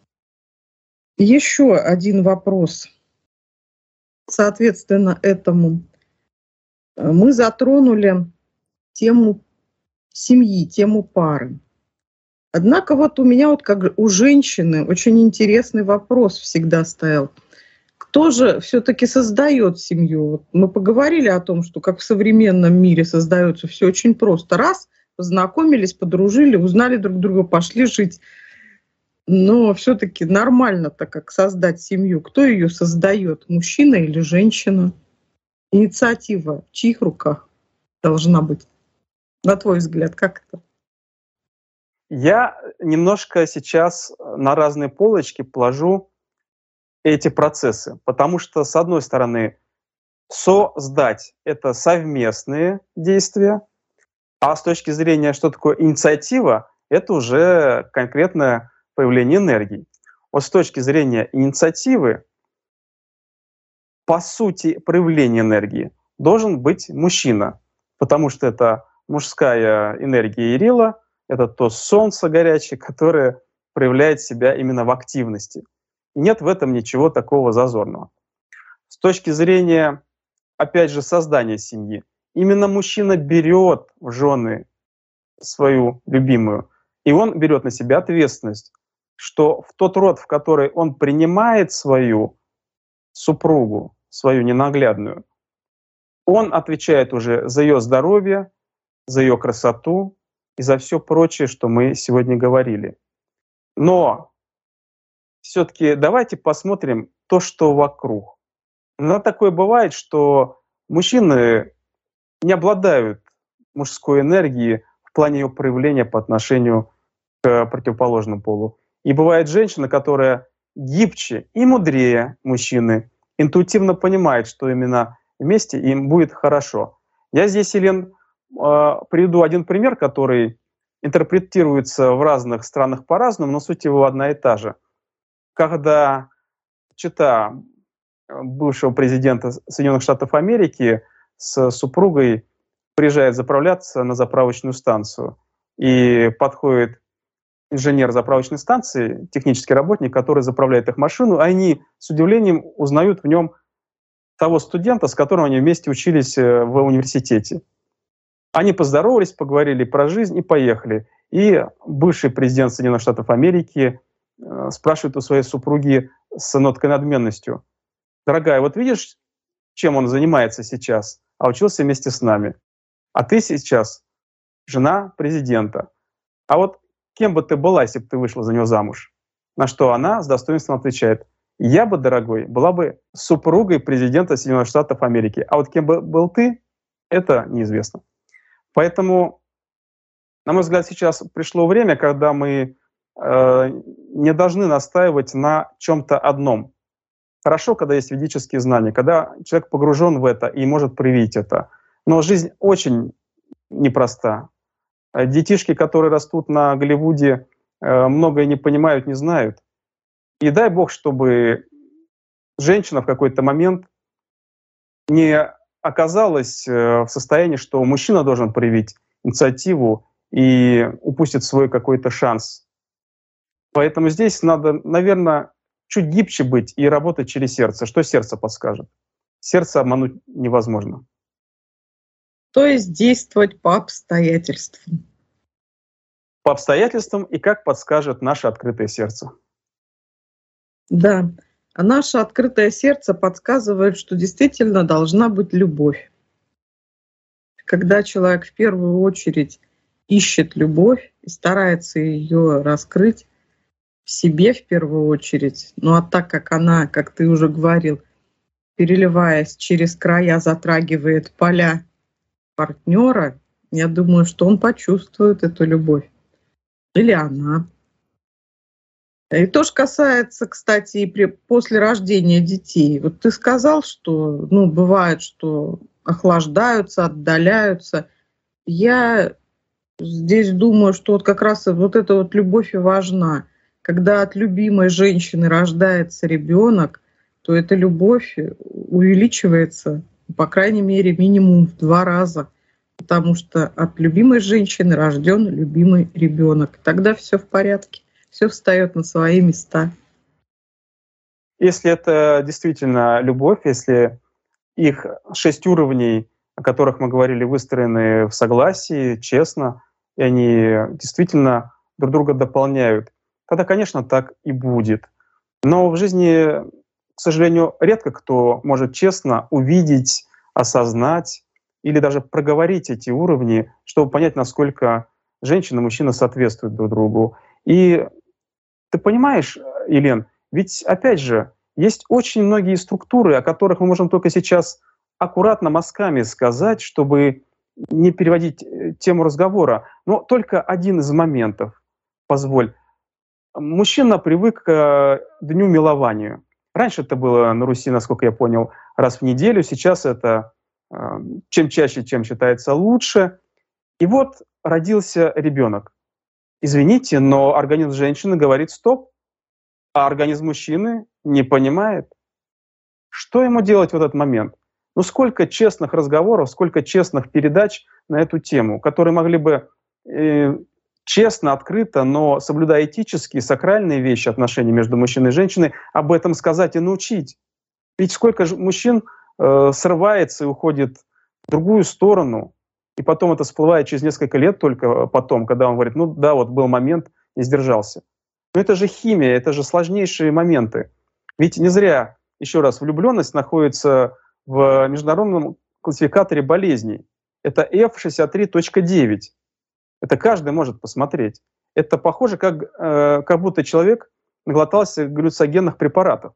S2: Еще один вопрос. Соответственно, этому мы затронули тему семьи, тему пары. Однако вот у меня вот как у женщины очень интересный вопрос всегда стоял. Кто же все-таки создает семью? Вот мы поговорили о том, что как в современном мире создается все очень просто. Раз, познакомились, подружили, узнали друг друга, пошли жить. Но все-таки нормально-то как создать семью. Кто ее создает? Мужчина или женщина? Инициатива в чьих руках должна быть? На твой взгляд, как это?
S3: Я немножко сейчас на разные полочки положу эти процессы, потому что, с одной стороны, создать — это совместные действия, а с точки зрения, что такое инициатива, это уже конкретное появление энергии. Вот с точки зрения инициативы, по сути проявления энергии должен быть мужчина, потому что это мужская энергия Ярила, это то солнце горячее, которое проявляет себя именно в активности. И нет в этом ничего такого зазорного. С точки зрения, опять же, создания семьи, именно мужчина берет в жены свою любимую, и он берет на себя ответственность, что в тот род, в который он принимает свою супругу, свою ненаглядную, он отвечает уже за ее здоровье, за ее красоту и за все прочее, что мы сегодня говорили. Но все-таки давайте посмотрим то, что вокруг. Но такое бывает, что мужчины не обладают мужской энергией в плане ее проявления по отношению к противоположному полу. И бывает женщина, которая гибче и мудрее мужчины, интуитивно понимает, что именно вместе им будет хорошо. Я здесь, Елен, приведу один пример, который интерпретируется в разных странах по-разному, но суть его одна и та же. Когда чета бывшего президента Соединенных Штатов Америки с супругой приезжает заправляться на заправочную станцию, и подходит инженер заправочной станции, технический работник, который заправляет их машину, они с удивлением узнают в нем того студента, с которым они вместе учились в университете. Они поздоровались, поговорили про жизнь и поехали. И бывший президент Соединенных Штатов Америки спрашивает у своей супруги с ноткой надменностью: «Дорогая, вот видишь, чем он занимается сейчас? А учился вместе с нами. А ты сейчас жена президента. А вот кем бы ты была, если бы ты вышла за него замуж?» На что она с достоинством отвечает: «Я бы, дорогой, была бы супругой президента Соединенных Штатов Америки. А вот кем бы был ты, это неизвестно». Поэтому, на мой взгляд, сейчас пришло время, когда мы не должны настаивать на чем-то одном. Хорошо, когда есть ведические знания, когда человек погружен в это и может проявить это. Но жизнь очень непроста. Детишки, которые растут на Голливуде, многое не понимают, не знают. И дай Бог, чтобы женщина в какой-то момент не оказалась в состоянии, что мужчина должен проявить инициативу и упустит свой какой-то шанс. Поэтому здесь надо, наверное, чуть гибче быть и работать через сердце. Что сердце подскажет? Сердце обмануть невозможно.
S2: То есть действовать по обстоятельствам.
S3: По обстоятельствам и как подскажет наше открытое сердце.
S2: Да, а наше открытое сердце подсказывает, что действительно должна быть любовь. Когда человек в первую очередь ищет любовь и старается ее раскрыть в себе в первую очередь, ну а так как она, как ты уже говорил, переливаясь через края, затрагивает поля партнера, я думаю, что он почувствует эту любовь. Или она. И то же касается, кстати, и после рождения детей. Вот ты сказал, что бывает, что охлаждаются, отдаляются. Я здесь думаю, что вот как раз вот эта вот любовь и важна. Когда от любимой женщины рождается ребенок, то эта любовь увеличивается, по крайней мере, минимум в 2 раза. Потому что от любимой женщины рожден любимый ребенок. Тогда все в порядке. Все встает на свои места.
S3: Если это действительно любовь, если их 6 уровней, о которых мы говорили, выстроены в согласии, честно, и они действительно друг друга дополняют, тогда, конечно, так и будет. Но в жизни, к сожалению, редко кто может честно увидеть, осознать или даже проговорить эти уровни, чтобы понять, насколько женщина и мужчина соответствуют друг другу. И ты понимаешь, Елен, ведь, опять же, есть очень многие структуры, о которых мы можем только сейчас аккуратно мазками сказать, чтобы не переводить тему разговора. Но только один из моментов, позволь. Мужчина привык к дню милованию. Раньше это было на Руси, насколько я понял, раз в неделю. Сейчас это чем чаще, чем считается лучше. И вот родился ребенок. Извините, но организм женщины говорит «стоп», а организм мужчины не понимает, Что ему делать в этот момент? Ну, сколько честных разговоров, сколько честных передач на эту тему, которые могли бы честно, открыто, но соблюдая этические, сакральные вещи, отношения между мужчиной и женщиной, об этом сказать и научить. Ведь сколько же мужчин срывается и уходит в другую сторону, и потом это всплывает через несколько лет только потом, когда он говорит, ну да, вот был момент, не сдержался. Но это же химия, это же сложнейшие моменты. Ведь не зря, еще раз, влюбленность находится в международном классификаторе болезней. Это F63.9. Это каждый может посмотреть. Это похоже, как будто человек наглотался галлюциногенных препаратов.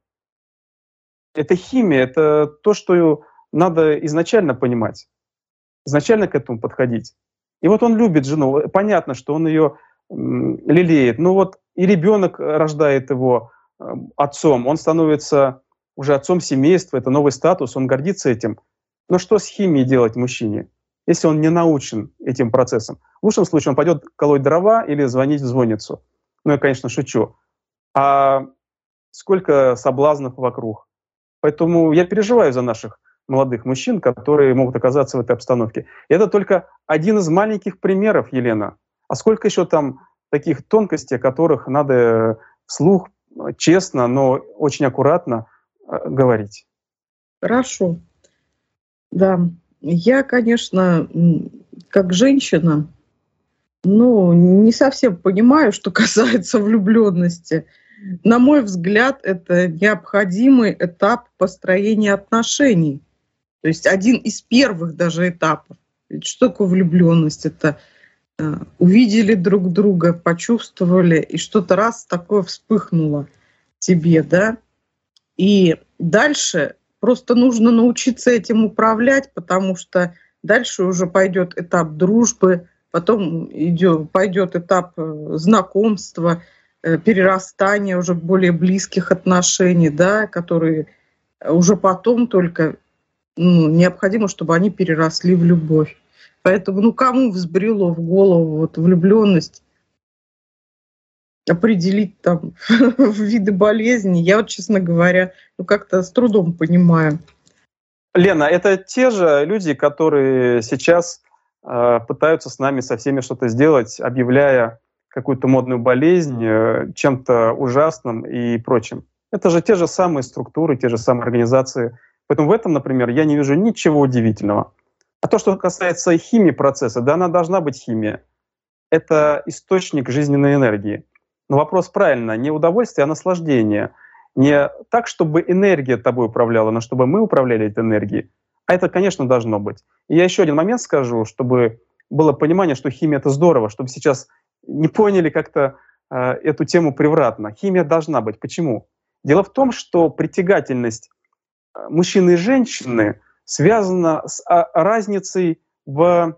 S3: Это химия, это то, что надо изначально понимать, изначально к этому подходить. И вот он любит жену, понятно, что он ее лелеет. Ну вот и ребенок рождает его отцом, он становится уже отцом семейства, это новый статус, он гордится этим. Но что с химией делать мужчине, если он не научен этим процессом? В лучшем случае он пойдет колоть дрова или звонить в звонницу. Ну, я, конечно, шучу. А сколько соблазнов вокруг. Поэтому я переживаю за наших молодых мужчин, которые могут оказаться в этой обстановке. И это только один из маленьких примеров, Елена. А сколько еще там таких тонкостей, о которых надо вслух, честно, но очень аккуратно говорить.
S2: Хорошо. Да, я, конечно, как женщина, не совсем понимаю, что касается влюбленности. На мой взгляд, это необходимый этап построения отношений. То есть один из первых даже этапов. Ведь что такое влюбленность? Это увидели друг друга, почувствовали, и что-то раз такое вспыхнуло в тебе, да? И дальше просто нужно научиться этим управлять, потому что дальше уже пойдет этап дружбы, потом пойдет этап знакомства, перерастания уже более близких отношений, да, которые уже потом только необходимо, чтобы они переросли в любовь. Поэтому, кому взбрело в голову вот влюбленность определить там виды болезней, я вот, честно говоря, как-то с трудом понимаю.
S3: Лена, это те же люди, которые сейчас пытаются с нами со всеми что-то сделать, объявляя какую-то модную болезнь чем-то ужасным и прочим. Это же те же самые структуры, те же самые организации. Поэтому в этом, например, я не вижу ничего удивительного. А то, что касается химии процесса, да, она должна быть химия. Это источник жизненной энергии. Но вопрос правильно, не удовольствие, а наслаждение. Не так, чтобы энергия тобой управляла, но чтобы мы управляли этой энергией. А это, конечно, должно быть. И я еще один момент скажу, чтобы было понимание, что химия — это здорово, чтобы сейчас не поняли как-то эту тему превратно. Химия должна быть. Почему? Дело в том, что притягательность мужчины и женщины связана с разницей в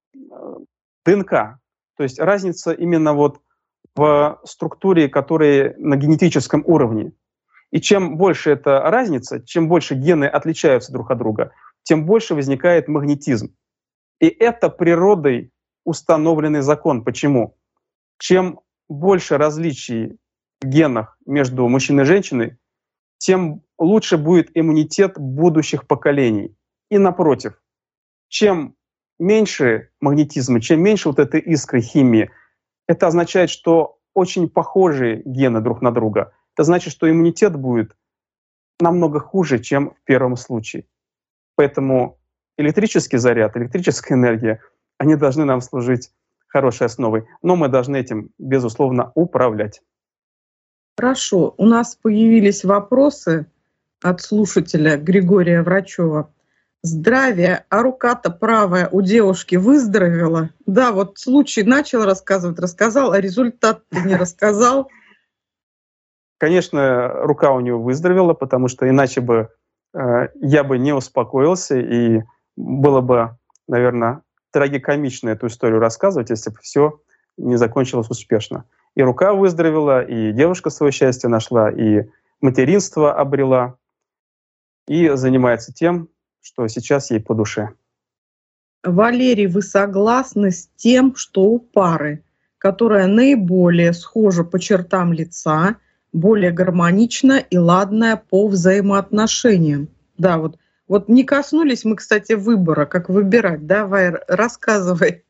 S3: ДНК. То есть разница именно вот в структуре, которая на генетическом уровне. И чем больше эта разница, чем больше гены отличаются друг от друга, тем больше возникает магнетизм. И это природой установленный закон. Почему? Чем больше различий в генах между мужчиной и женщиной, тем лучше будет иммунитет будущих поколений. И напротив, чем меньше магнетизма, чем меньше вот этой искры химии, это означает, что очень похожие гены друг на друга. Это значит, что иммунитет будет намного хуже, чем в первом случае. Поэтому электрический заряд, электрическая энергия, они должны нам служить хорошей основой. Но мы должны этим, безусловно, управлять.
S2: Хорошо. У нас появились вопросы от слушателя Григория Врачева. Здравия, а рука-то правая у девушки выздоровела? Да, вот случай начал рассказал, а результат ты не рассказал.
S3: Конечно, рука у него выздоровела, потому что иначе бы я бы не успокоился, и было бы, наверное, трагикомично эту историю рассказывать, если бы все не закончилось успешно. И рука выздоровела, и девушка свое счастье нашла, и материнство обрела, и занимается тем, что сейчас ей по душе.
S2: Валерий, вы согласны с тем, что у пары, которая наиболее схожа по чертам лица, более гармоничная и ладная по взаимоотношениям. Да, вот не коснулись мы, кстати, выбора, как выбирать. Давай, рассказывай.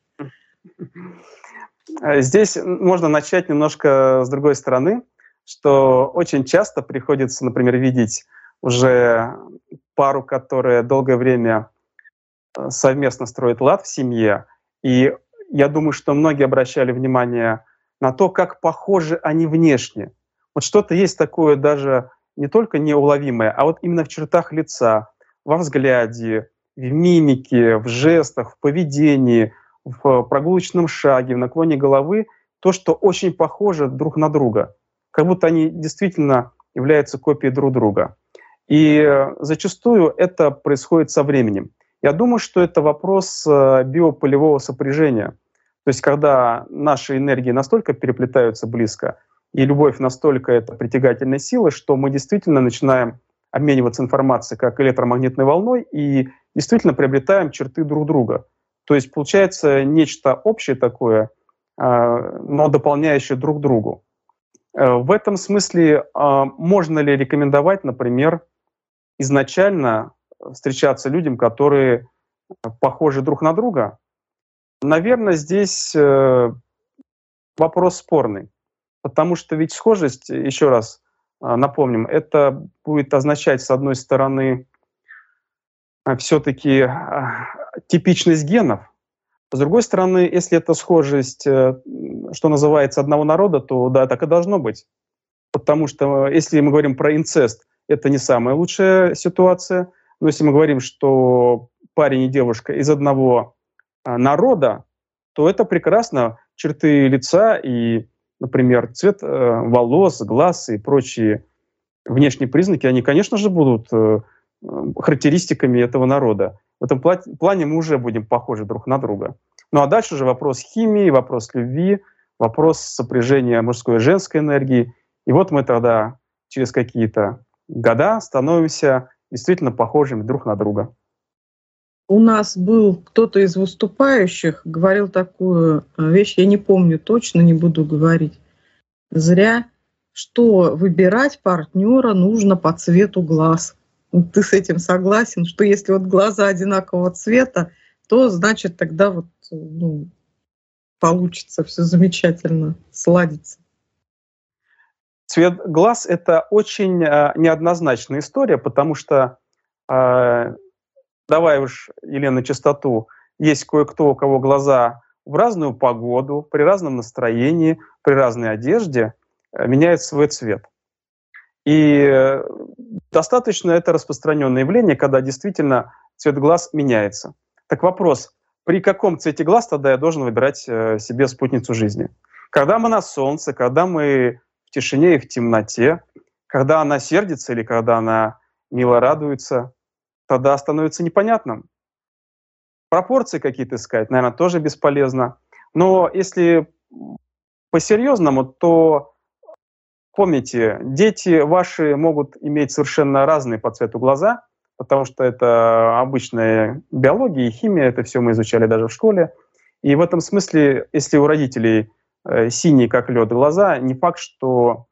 S3: Здесь можно начать немножко с другой стороны, что очень часто приходится, например, видеть уже пару, которая долгое время совместно строит лад в семье. И я думаю, что многие обращали внимание на то, как похожи они внешне. Вот что-то есть такое даже не только неуловимое, а вот именно в чертах лица, во взгляде, в мимике, в жестах, в поведении, в прогулочном шаге, в наклоне головы, то, что очень похоже друг на друга. Как будто они действительно являются копией друг друга. И зачастую это происходит со временем. Я думаю, что это вопрос биополевого сопряжения. То есть когда наши энергии настолько переплетаются близко, и любовь настолько это притягательная сила, что мы действительно начинаем обмениваться информацией как электромагнитной волной и действительно приобретаем черты друг друга. То есть получается нечто общее такое, но дополняющее друг другу. В этом смысле можно ли рекомендовать, например, изначально встречаться людям, которые похожи друг на друга? Наверное, здесь вопрос спорный, потому что ведь схожесть, еще раз напомним, это будет означать, с одной стороны, все-таки типичность генов, с другой стороны, если это схожесть, что называется, одного народа, то да, так и должно быть. Потому что если мы говорим про инцест, это не самая лучшая ситуация, но если мы говорим, что парень и девушка из одного народа, то это прекрасно. Черты лица и, например, цвет волос, глаз и прочие внешние признаки, они, конечно же, будут характеристиками этого народа. В этом плане мы уже будем похожи друг на друга. Ну а дальше уже вопрос химии, вопрос любви, вопрос сопряжения мужской и женской энергии. И вот мы тогда через какие-то года становимся действительно похожими друг на друга.
S2: У нас был кто-то из выступающих, говорил такую вещь, я не помню точно, не буду говорить зря, что выбирать партнера нужно по цвету глаз. Ты с этим согласен, что если вот глаза одинакового цвета, то значит тогда вот получится все замечательно, сладится.
S3: Цвет глаз — это очень неоднозначная история, потому что, давай уж, Елена, на чистоту, есть кое-кто, у кого глаза в разную погоду, при разном настроении, при разной одежде меняют свой цвет. И достаточно это распространенное явление, когда действительно цвет глаз меняется. Так вопрос, при каком цвете глаз тогда я должен выбирать себе спутницу жизни? Когда мы на солнце, когда мы в тишине и в темноте, когда она сердится или когда она мило радуется, тогда становится непонятным. Пропорции какие-то искать, наверное, тоже бесполезно. Но если по-серьезному, то помните, дети ваши могут иметь совершенно разные по цвету глаза, потому что это обычная биология и химия, это все мы изучали даже в школе. И в этом смысле, если у родителей синие, как лед, глаза, не факт, что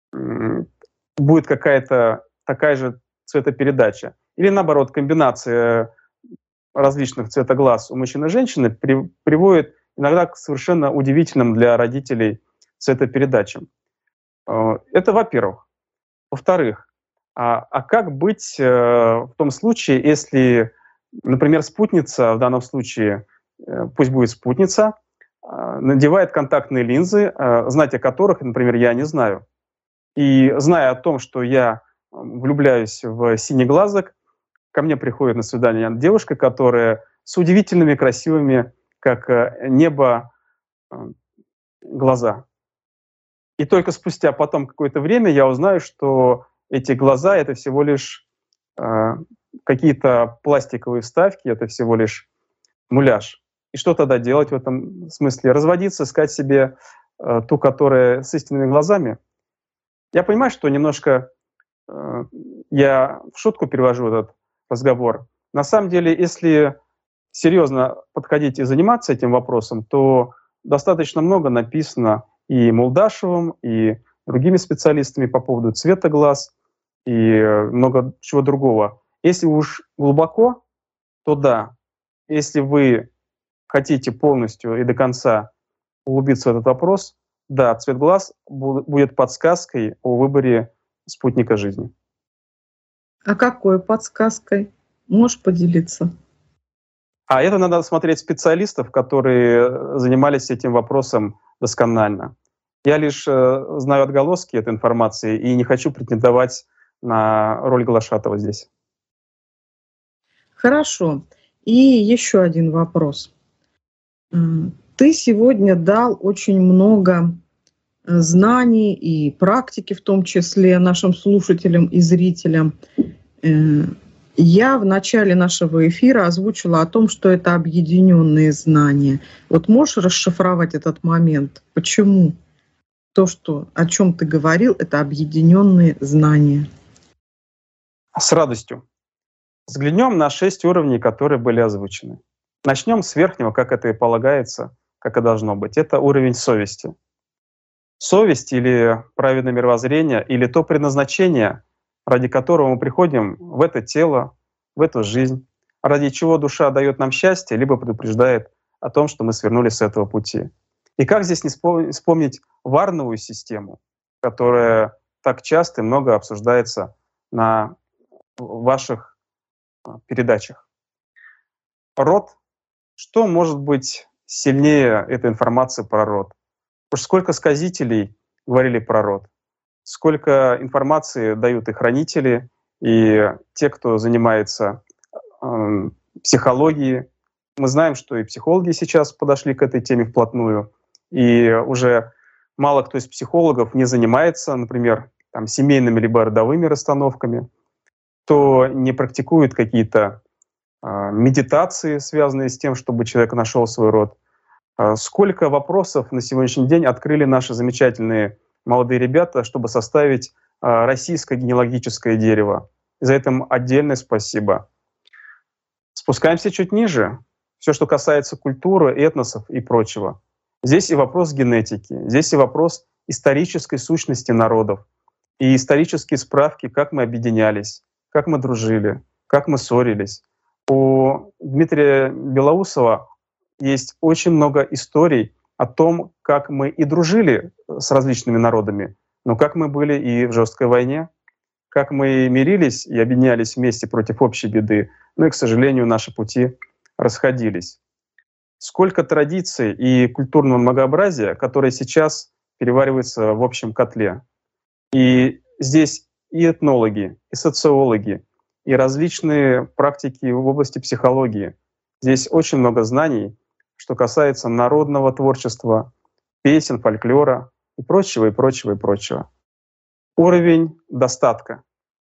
S3: будет какая-то такая же цветопередача. Или наоборот, комбинация различных цвета глаз у мужчин и женщины приводит иногда к совершенно удивительным для родителей цветопередачам. Это во-первых. Во-вторых, а как быть в том случае, если, например, спутница, в данном случае пусть будет спутница, надевает контактные линзы, знать о которых, например, я не знаю. И зная о том, что я влюбляюсь в синеглазок, ко мне приходит на свидание девушка, которая с удивительными, красивыми, как небо, глаза. И только спустя потом какое-то время я узнаю, что эти глаза — это всего лишь какие-то пластиковые вставки, это всего лишь муляж. И что тогда делать в этом смысле? Разводиться, искать себе ту, которая с истинными глазами? Я понимаю, что немножко я в шутку перевожу этот разговор. На самом деле, если серьезно подходить и заниматься этим вопросом, то достаточно много написано и Молдашевым, и другими специалистами по поводу цвета глаз и много чего другого. Если уж глубоко, то да. Если вы хотите полностью и до конца углубиться в этот вопрос, да, цвет глаз будет подсказкой о выборе спутника жизни.
S2: А какой подсказкой? Можешь поделиться?
S3: А это надо смотреть специалистов, которые занимались этим вопросом досконально. Я лишь знаю отголоски этой информации и не хочу претендовать на роль глашатого здесь.
S2: Хорошо. И еще один вопрос. Ты сегодня дал очень много знаний и практики, в том числе нашим слушателям и зрителям. Я в начале нашего эфира озвучила о том, что это объединенные знания. Вот можешь расшифровать этот момент? Почему то, о чем ты говорил, это объединенные знания?
S3: С радостью. Взглянем на 6 уровней, которые были озвучены. Начнем с верхнего, как это и полагается, как и должно быть. Это уровень совести. Совесть или праведное мировоззрение, или то предназначение, ради которого мы приходим в это тело, в эту жизнь, ради чего душа дает нам счастье, либо предупреждает о том, что мы свернули с этого пути. И как здесь не вспомнить варновую систему, которая так часто и много обсуждается на ваших передачах. Род. Что может быть сильнее этой информации про род? Уж сколько сказителей говорили про род, сколько информации дают и хранители, и те, кто занимается психологией. Мы знаем, что и психологи сейчас подошли к этой теме вплотную, и уже мало кто из психологов не занимается, например, семейными либо родовыми расстановками, кто не практикует какие-то медитации, связанные с тем, чтобы человек нашел свой род. Сколько вопросов на сегодняшний день открыли наши замечательные молодые ребята, чтобы составить российское генеалогическое дерево. И за это им отдельное спасибо. Спускаемся чуть ниже. Все, что касается культуры, этносов и прочего. Здесь и вопрос генетики, здесь и вопрос исторической сущности народов, и исторические справки, как мы объединялись, как мы дружили, как мы ссорились. У Дмитрия Белоусова есть очень много историй о том, как мы и дружили с различными народами, но как мы были и в жесткой войне, как мы мирились и объединялись вместе против общей беды, но и, к сожалению, наши пути расходились. Сколько традиций и культурного многообразия, которые сейчас перевариваются в общем котле. И здесь и этнологи, и социологи, и различные практики в области психологии. Здесь очень много знаний, что касается народного творчества, песен, фольклора и прочего, и прочего, и прочего. Уровень достатка.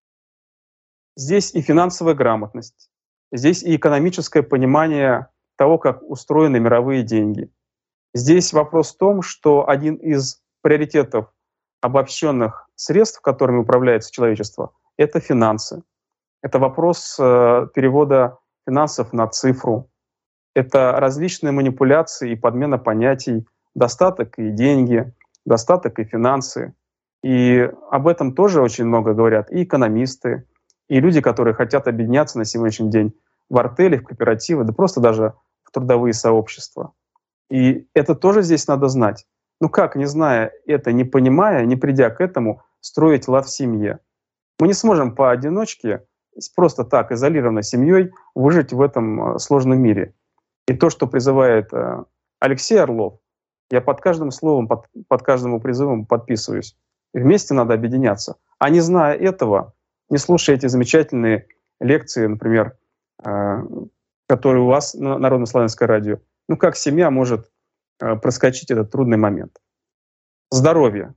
S3: Здесь и финансовая грамотность, здесь и экономическое понимание того, как устроены мировые деньги. Здесь вопрос в том, что один из приоритетов обобщенных средств, которыми управляется человечество, это финансы. Это вопрос перевода финансов на цифру. Это различные манипуляции и подмена понятий, достаток и деньги, достаток и финансы. И об этом тоже очень много говорят и экономисты, и люди, которые хотят объединяться на сегодняшний день в артели, в кооперативы, да просто даже в трудовые сообщества. И это тоже здесь надо знать. Ну как, не зная это, не понимая, не придя к этому, строить лад в семье? Мы не сможем поодиночке, просто так, изолированно семьей, выжить в этом сложном мире. И то, что призывает Алексей Орлов, я под каждым словом, под каждым его призывом подписываюсь. Вместе надо объединяться. А не зная этого, не слушая эти замечательные лекции, например, которые у вас на Народно-славянское радио, ну как семья может проскочить этот трудный момент? Здоровье,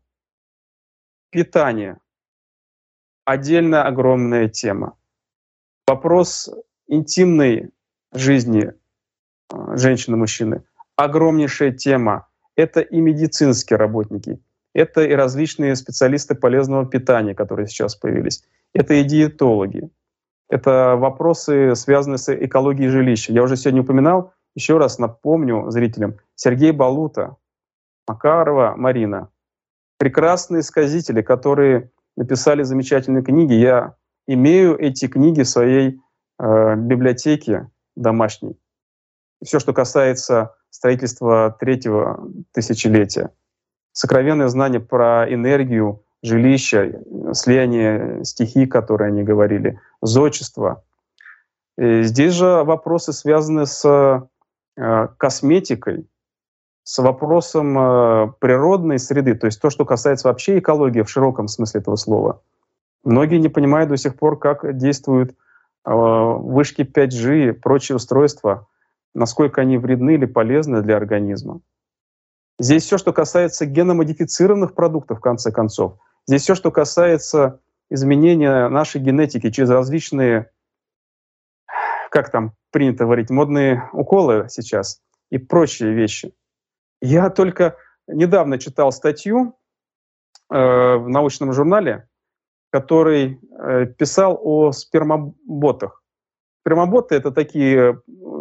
S3: питание — отдельно огромная тема. Вопрос интимной жизни женщины и мужчины — огромнейшая тема. Это и медицинские работники, это и различные специалисты полезного питания, которые сейчас появились, это и диетологи, это вопросы, связанные с экологией жилища. Я уже сегодня упоминал, еще раз напомню зрителям, Сергей Балута, Макарова Марина, прекрасные сказители, которые написали замечательные книги. Я имею эти книги в своей библиотеке домашней. Все, что касается строительства третьего тысячелетия. Сокровенное знание про энергию, жилища, слияние стихий, которые они говорили, зодчество. И здесь же вопросы связаны с косметикой, с вопросом природной среды, то есть то, что касается вообще экологии в широком смысле этого слова. Многие не понимают до сих пор, как действуют вышки 5G и прочие устройства, насколько они вредны или полезны для организма. Здесь все, что касается геномодифицированных продуктов, в конце концов. Здесь все, что касается изменения нашей генетики через различные, как там принято говорить, модные уколы сейчас и прочие вещи. Я только недавно читал статью в научном журнале, который писал о спермоботах. Спермоботы — это такие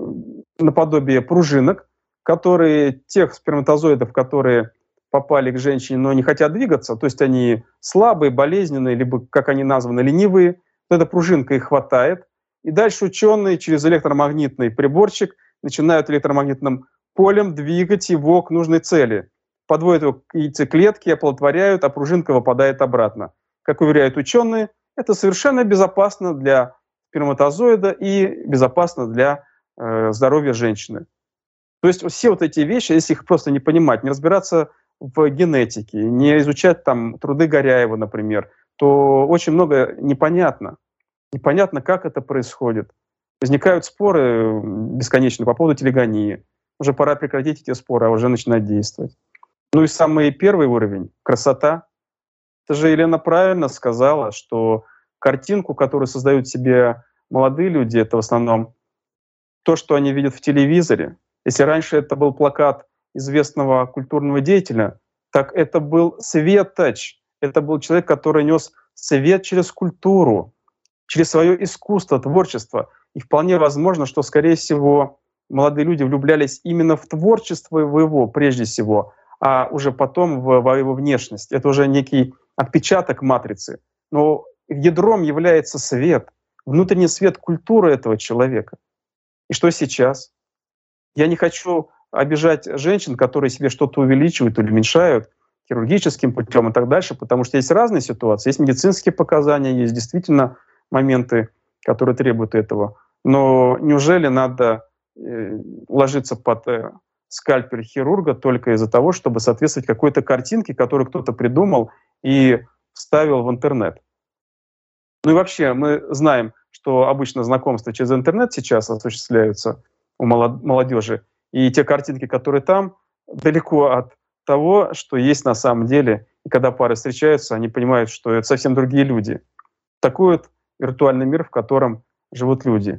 S3: наподобие пружинок, которые тех сперматозоидов, которые попали к женщине, но не хотят двигаться, то есть они слабые, болезненные, либо, как они названы, ленивые, то эта пружинка их хватает. И дальше ученые через электромагнитный приборчик начинают электромагнитным полем двигать его к нужной цели. Подводят его к яйцеклетке, оплодотворяют, а пружинка выпадает обратно. Как уверяют ученые, это совершенно безопасно для сперматозоида и безопасно для здоровья женщины. То есть все вот эти вещи, если их просто не понимать, не разбираться в генетике, не изучать там труды Горяева, например, то очень много непонятно. Непонятно, как это происходит. Возникают споры бесконечные по поводу телегонии. Уже пора прекратить эти споры, а уже начинать действовать. Ну и самый первый уровень — красота. Это же Елена правильно сказала, что картинку, которую создают себе молодые люди, это в основном то, что они видят в телевизоре. Если раньше это был плакат известного культурного деятеля, так это был светоч. Это был человек, который нес свет через культуру, через свое искусство, творчество. И вполне возможно, что, скорее всего, молодые люди влюблялись именно в творчество его прежде всего, а уже потом в его внешность. Это уже некий отпечаток матрицы. Но ядром является свет, внутренний свет культуры этого человека. И что сейчас? Я не хочу обижать женщин, которые себе что-то увеличивают или уменьшают хирургическим путем и так дальше, потому что есть разные ситуации. Есть медицинские показания, есть действительно моменты, которые требуют этого. Но неужели надо ложиться под скальпель хирурга только из-за того, чтобы соответствовать какой-то картинке, которую кто-то придумал и вставил в интернет? Ну и вообще мы знаем, что обычно знакомства через интернет сейчас осуществляются у молодежи, и те картинки, которые там, далеко от того, что есть на самом деле. И когда пары встречаются, они понимают, что это совсем другие люди. Такой вот виртуальный мир, в котором живут люди.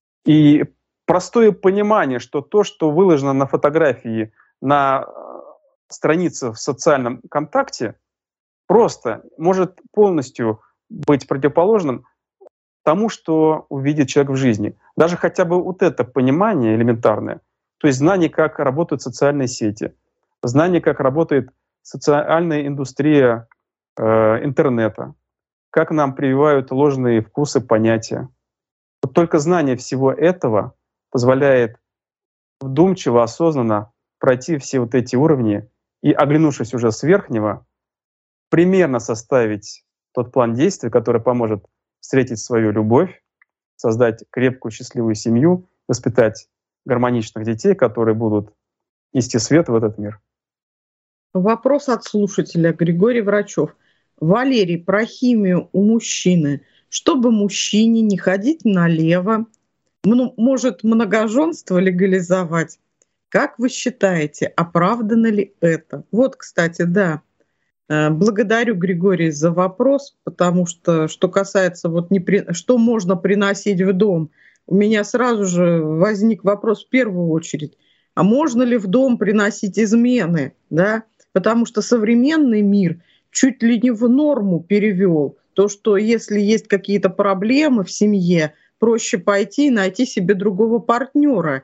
S3: И простое понимание, что то, что выложено на фотографии, на странице в социальном контакте, просто может полностью быть противоположным тому, что увидит человек в жизни. Даже хотя бы вот это понимание элементарное, то есть знание, как работают социальные сети, знание, как работает социальная индустрия интернета, как нам прививают ложные вкусы, понятия. Вот только знание всего этого позволяет вдумчиво, осознанно пройти все вот эти уровни и, оглянувшись уже с верхнего, примерно составить тот план действий, который поможет встретить свою любовь, создать крепкую, счастливую семью, воспитать гармоничных детей, которые будут нести свет в этот мир.
S2: Вопрос от слушателя Григорий Врачев. Валерий, про химию у мужчины. Чтобы мужчине не ходить налево, может многоженство легализовать? Как вы считаете, оправдано ли это? Вот, кстати, да. Благодарю, Григорий, за вопрос, потому что касается что можно приносить в дом, у меня сразу же возник вопрос в первую очередь, а можно ли в дом приносить измены, да? Потому что современный мир чуть ли не в норму перевел то, что если есть какие-то проблемы в семье, проще пойти и найти себе другого партнера,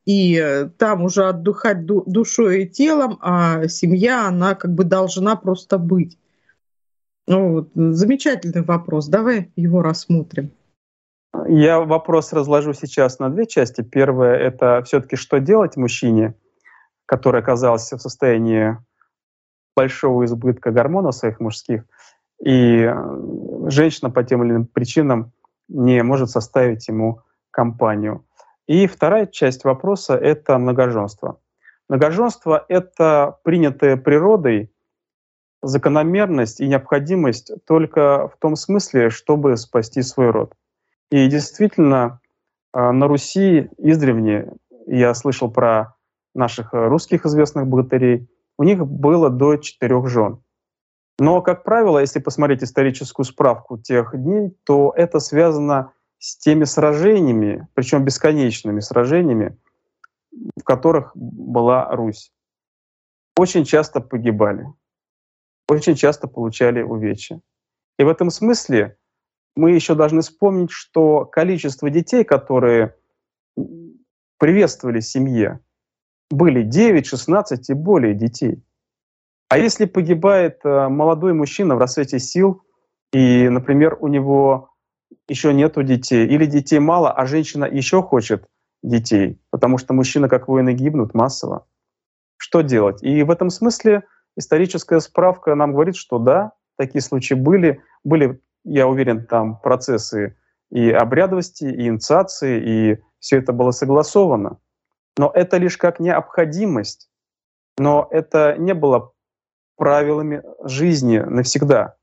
S2: и там уже отдыхать душой и телом, а семья, она как бы должна просто быть. Ну, вот, замечательный вопрос. Давай его рассмотрим.
S3: Я вопрос разложу сейчас на две части. Первое — это все-таки что делать мужчине, который оказался в состоянии большого избытка гормонов своих мужских, и женщина по тем или иным причинам не может составить ему компанию. И вторая часть вопроса — это многоженство. Многоженство — это принятая природой закономерность и необходимость только в том смысле, чтобы спасти свой род. И действительно, на Руси издревле, я слышал про наших русских известных богатырей, у них было до 4 жен. Но, как правило, если посмотреть историческую справку тех дней, то это связано с теми сражениями, причем бесконечными сражениями, в которых была Русь. Очень часто погибали, очень часто получали увечья. И в этом смысле мы еще должны вспомнить, что количество детей, которые приветствовали в семье, были 9, 16 и более детей. А если погибает молодой мужчина в расцвете сил, и, например, у него еще нету детей, или детей мало, а женщина еще хочет детей, потому что мужчины, как воины, гибнут массово, что делать? И в этом смысле историческая справка нам говорит, что да, такие случаи были, я уверен, там процессы и обрядовости, и инициации, и все это было согласовано. Но это лишь как необходимость, но это не было правилами жизни навсегда.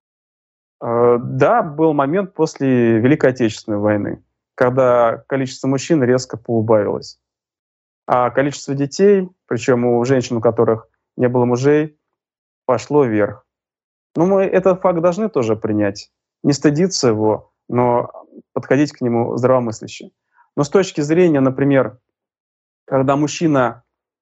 S3: Да, был момент после Великой Отечественной войны, когда количество мужчин резко поубавилось, а количество детей, причем у женщин, у которых не было мужей, пошло вверх. Но мы этот факт должны тоже принять, не стыдиться его, но подходить к нему здравомысляще. Но с точки зрения, например, когда мужчина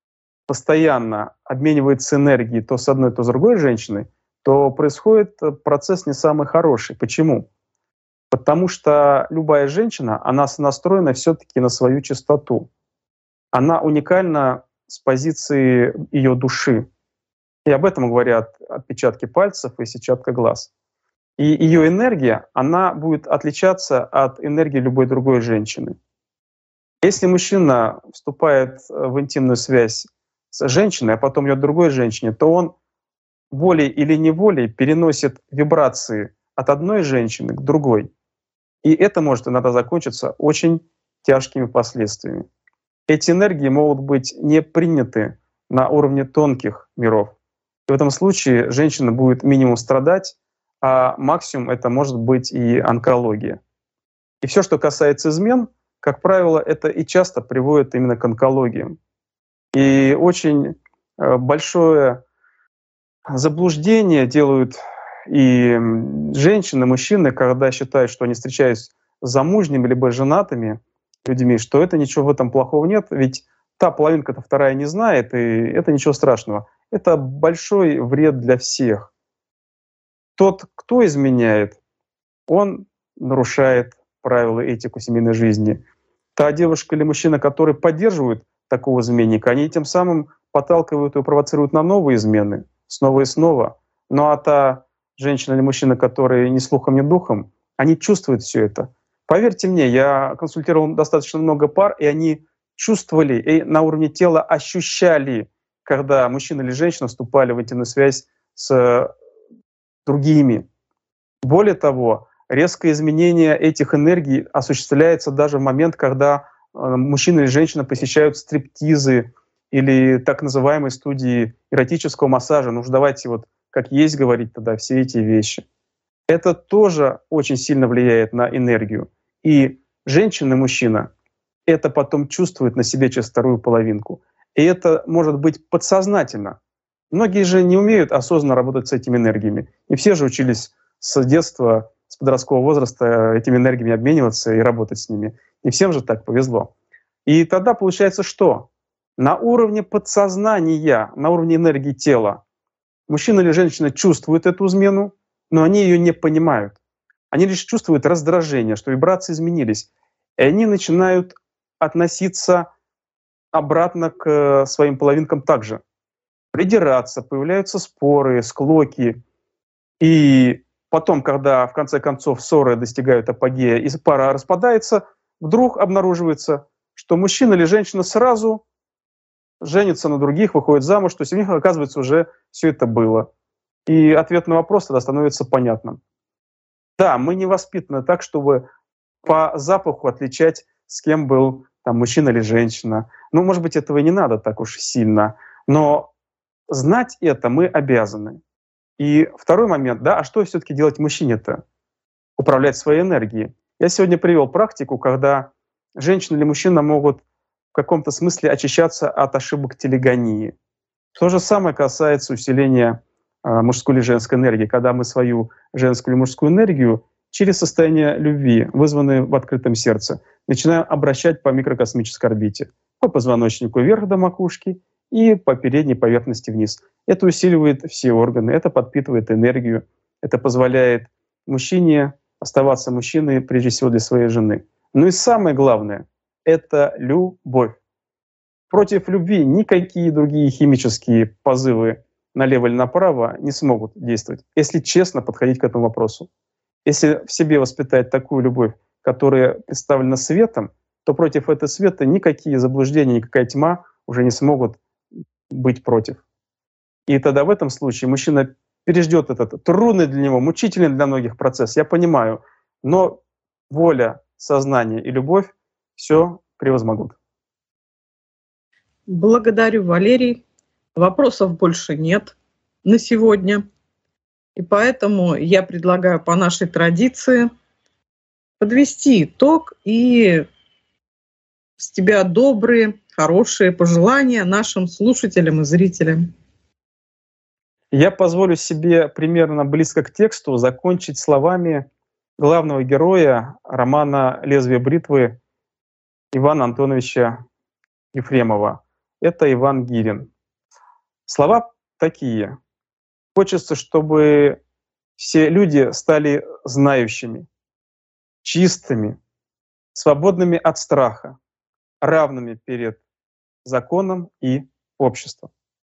S3: постоянно обменивается энергией то с одной, то с другой женщиной, то происходит процесс не самый хороший. Почему? Потому что любая женщина, она настроена все-таки на свою чистоту. Она уникальна с позиции ее души. И об этом говорят отпечатки пальцев и сетчатка глаз. И ее энергия, она будет отличаться от энергии любой другой женщины. Если мужчина вступает в интимную связь с женщиной, а потом идет к другой женщине, то он волей или неволей переносит вибрации от одной женщины к другой. И это может иногда закончиться очень тяжкими последствиями. Эти энергии могут быть не приняты на уровне тонких миров. И в этом случае женщина будет минимум страдать, а максимум это может быть и онкология. И все, что касается измен, как правило, это и часто приводит именно к онкологиям. И очень большое заблуждение делают и женщины, и мужчины, когда считают, что они встречаются с замужними либо женатыми людьми, что это ничего в этом плохого нет, ведь та половинка-то вторая не знает, и это ничего страшного. Это большой вред для всех. Тот, кто изменяет, он нарушает правила, этику семейной жизни. Та девушка или мужчина, которые поддерживают такого изменника, они тем самым подталкивают и провоцируют на новые измены, снова и снова. Ну а та женщина или мужчина, которые ни слухом, ни духом, они чувствуют все это. Поверьте мне, я консультировал достаточно много пар, и они чувствовали и на уровне тела ощущали, когда мужчина или женщина вступали в интимную связь с другими. Более того, резкое изменение этих энергий осуществляется даже в момент, когда мужчина или женщина посещают стриптизы или так называемые студии эротического массажа. Ну уж давайте вот как есть говорить тогда все эти вещи. Это тоже очень сильно влияет на энергию. И женщина и мужчина это потом чувствуют на себе через вторую половинку. И это может быть подсознательно. Многие же не умеют осознанно работать с этими энергиями. Не все же учились с детства, с подросткового возраста этими энергиями обмениваться и работать с ними. Не всем же так повезло. И тогда получается что? На уровне подсознания, на уровне энергии тела мужчина или женщина чувствуют эту измену, но они ее не понимают. Они лишь чувствуют раздражение, что вибрации изменились. И они начинают относиться обратно к своим половинкам также. Придираться, появляются споры, склоки. И потом, когда в конце концов ссоры достигают апогея и пара распадается, вдруг обнаруживается, что мужчина или женщина сразу женится на других, выходит замуж, то есть у них, оказывается, уже все это было. И ответ на вопрос тогда становится понятным. Да, мы не воспитаны так, чтобы по запаху отличать, с кем был там, мужчина или женщина. Ну, может быть, этого и не надо так уж сильно, но знать это мы обязаны. И второй момент, да, а что все-таки делать мужчине-то? Управлять своей энергией. Я сегодня привел практику, когда женщина или мужчина могут в каком-то смысле очищаться от ошибок телегонии. То же самое касается усиления мужской или женской энергии, когда мы свою женскую или мужскую энергию через состояние любви, вызванное в открытом сердце, начинаем обращать по микрокосмической орбите, по позвоночнику вверх до макушки и по передней поверхности вниз. Это усиливает все органы, это подпитывает энергию, это позволяет мужчине оставаться мужчиной прежде всего для своей жены. Ну и самое главное — это любовь. Против любви никакие другие химические позывы налево или направо не смогут действовать, если честно подходить к этому вопросу. Если в себе воспитать такую любовь, которая представлена светом, то против этого света никакие заблуждения, никакая тьма уже не смогут быть против. И тогда в этом случае мужчина переждет этот трудный для него, мучительный для многих процесс, я понимаю, но воля, сознание и любовь все превозмогут.
S2: Благодарю, Валерий. Вопросов больше нет на сегодня. И поэтому я предлагаю по нашей традиции подвести итог и с тебя добрые, хорошие пожелания нашим слушателям и зрителям.
S3: Я позволю себе примерно близко к тексту закончить словами главного героя романа «Лезвие бритвы» Ивана Антоновича Ефремова. Это Иван Гирин. Слова такие. Хочется, чтобы все люди стали знающими, чистыми, свободными от страха, равными перед законом и обществом.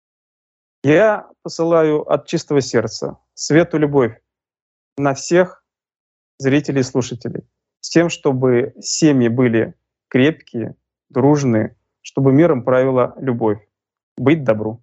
S3: Я посылаю от чистого сердца свет и любовь на всех зрителей и слушателей, с тем, чтобы семьи были крепкие, дружные, чтобы миром правила любовь. Быть добру.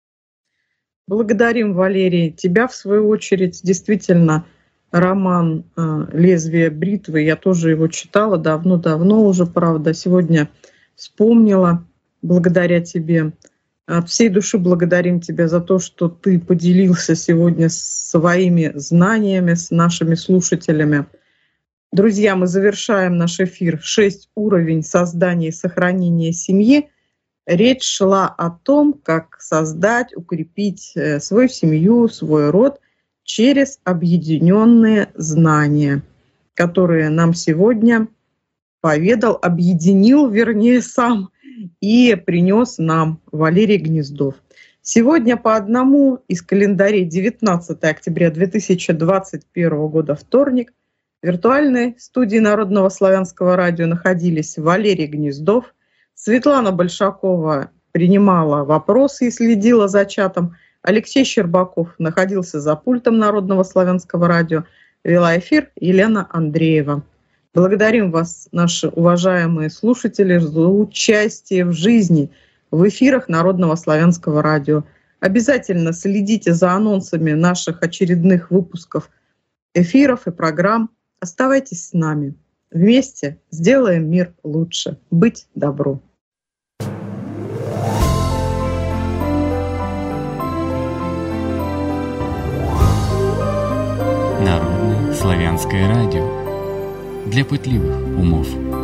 S2: Благодарим, Валерий. Тебя, в свою очередь, действительно, роман «Лезвие бритвы», я тоже его читала давно-давно уже, правда, сегодня вспомнила благодаря тебе. От всей души благодарим тебя за то, что ты поделился сегодня своими знаниями с нашими слушателями. Друзья, мы завершаем наш эфир «6 уровень создания и сохранения семьи». Речь шла о том, как создать, укрепить свою семью, свой род через объединенные знания, которые нам сегодня поведал, объединил, вернее, сам и принес нам Валерий Гнездов. Сегодня по одному из календарей 19 октября 2021 года, вторник, в виртуальной студии Народного славянского радио находились Валерий Гнездов, Светлана Большакова принимала вопросы и следила за чатом. Алексей Щербаков находился за пультом Народного славянского радио. Вела эфир Елена Андреева. Благодарим вас, наши уважаемые слушатели, за участие в жизни в эфирах Народного славянского радио. Обязательно следите за анонсами наших очередных выпусков эфиров и программ. Оставайтесь с нами. Вместе сделаем мир лучше. Быть добру.
S1: Народное славянское радио для пытливых умов.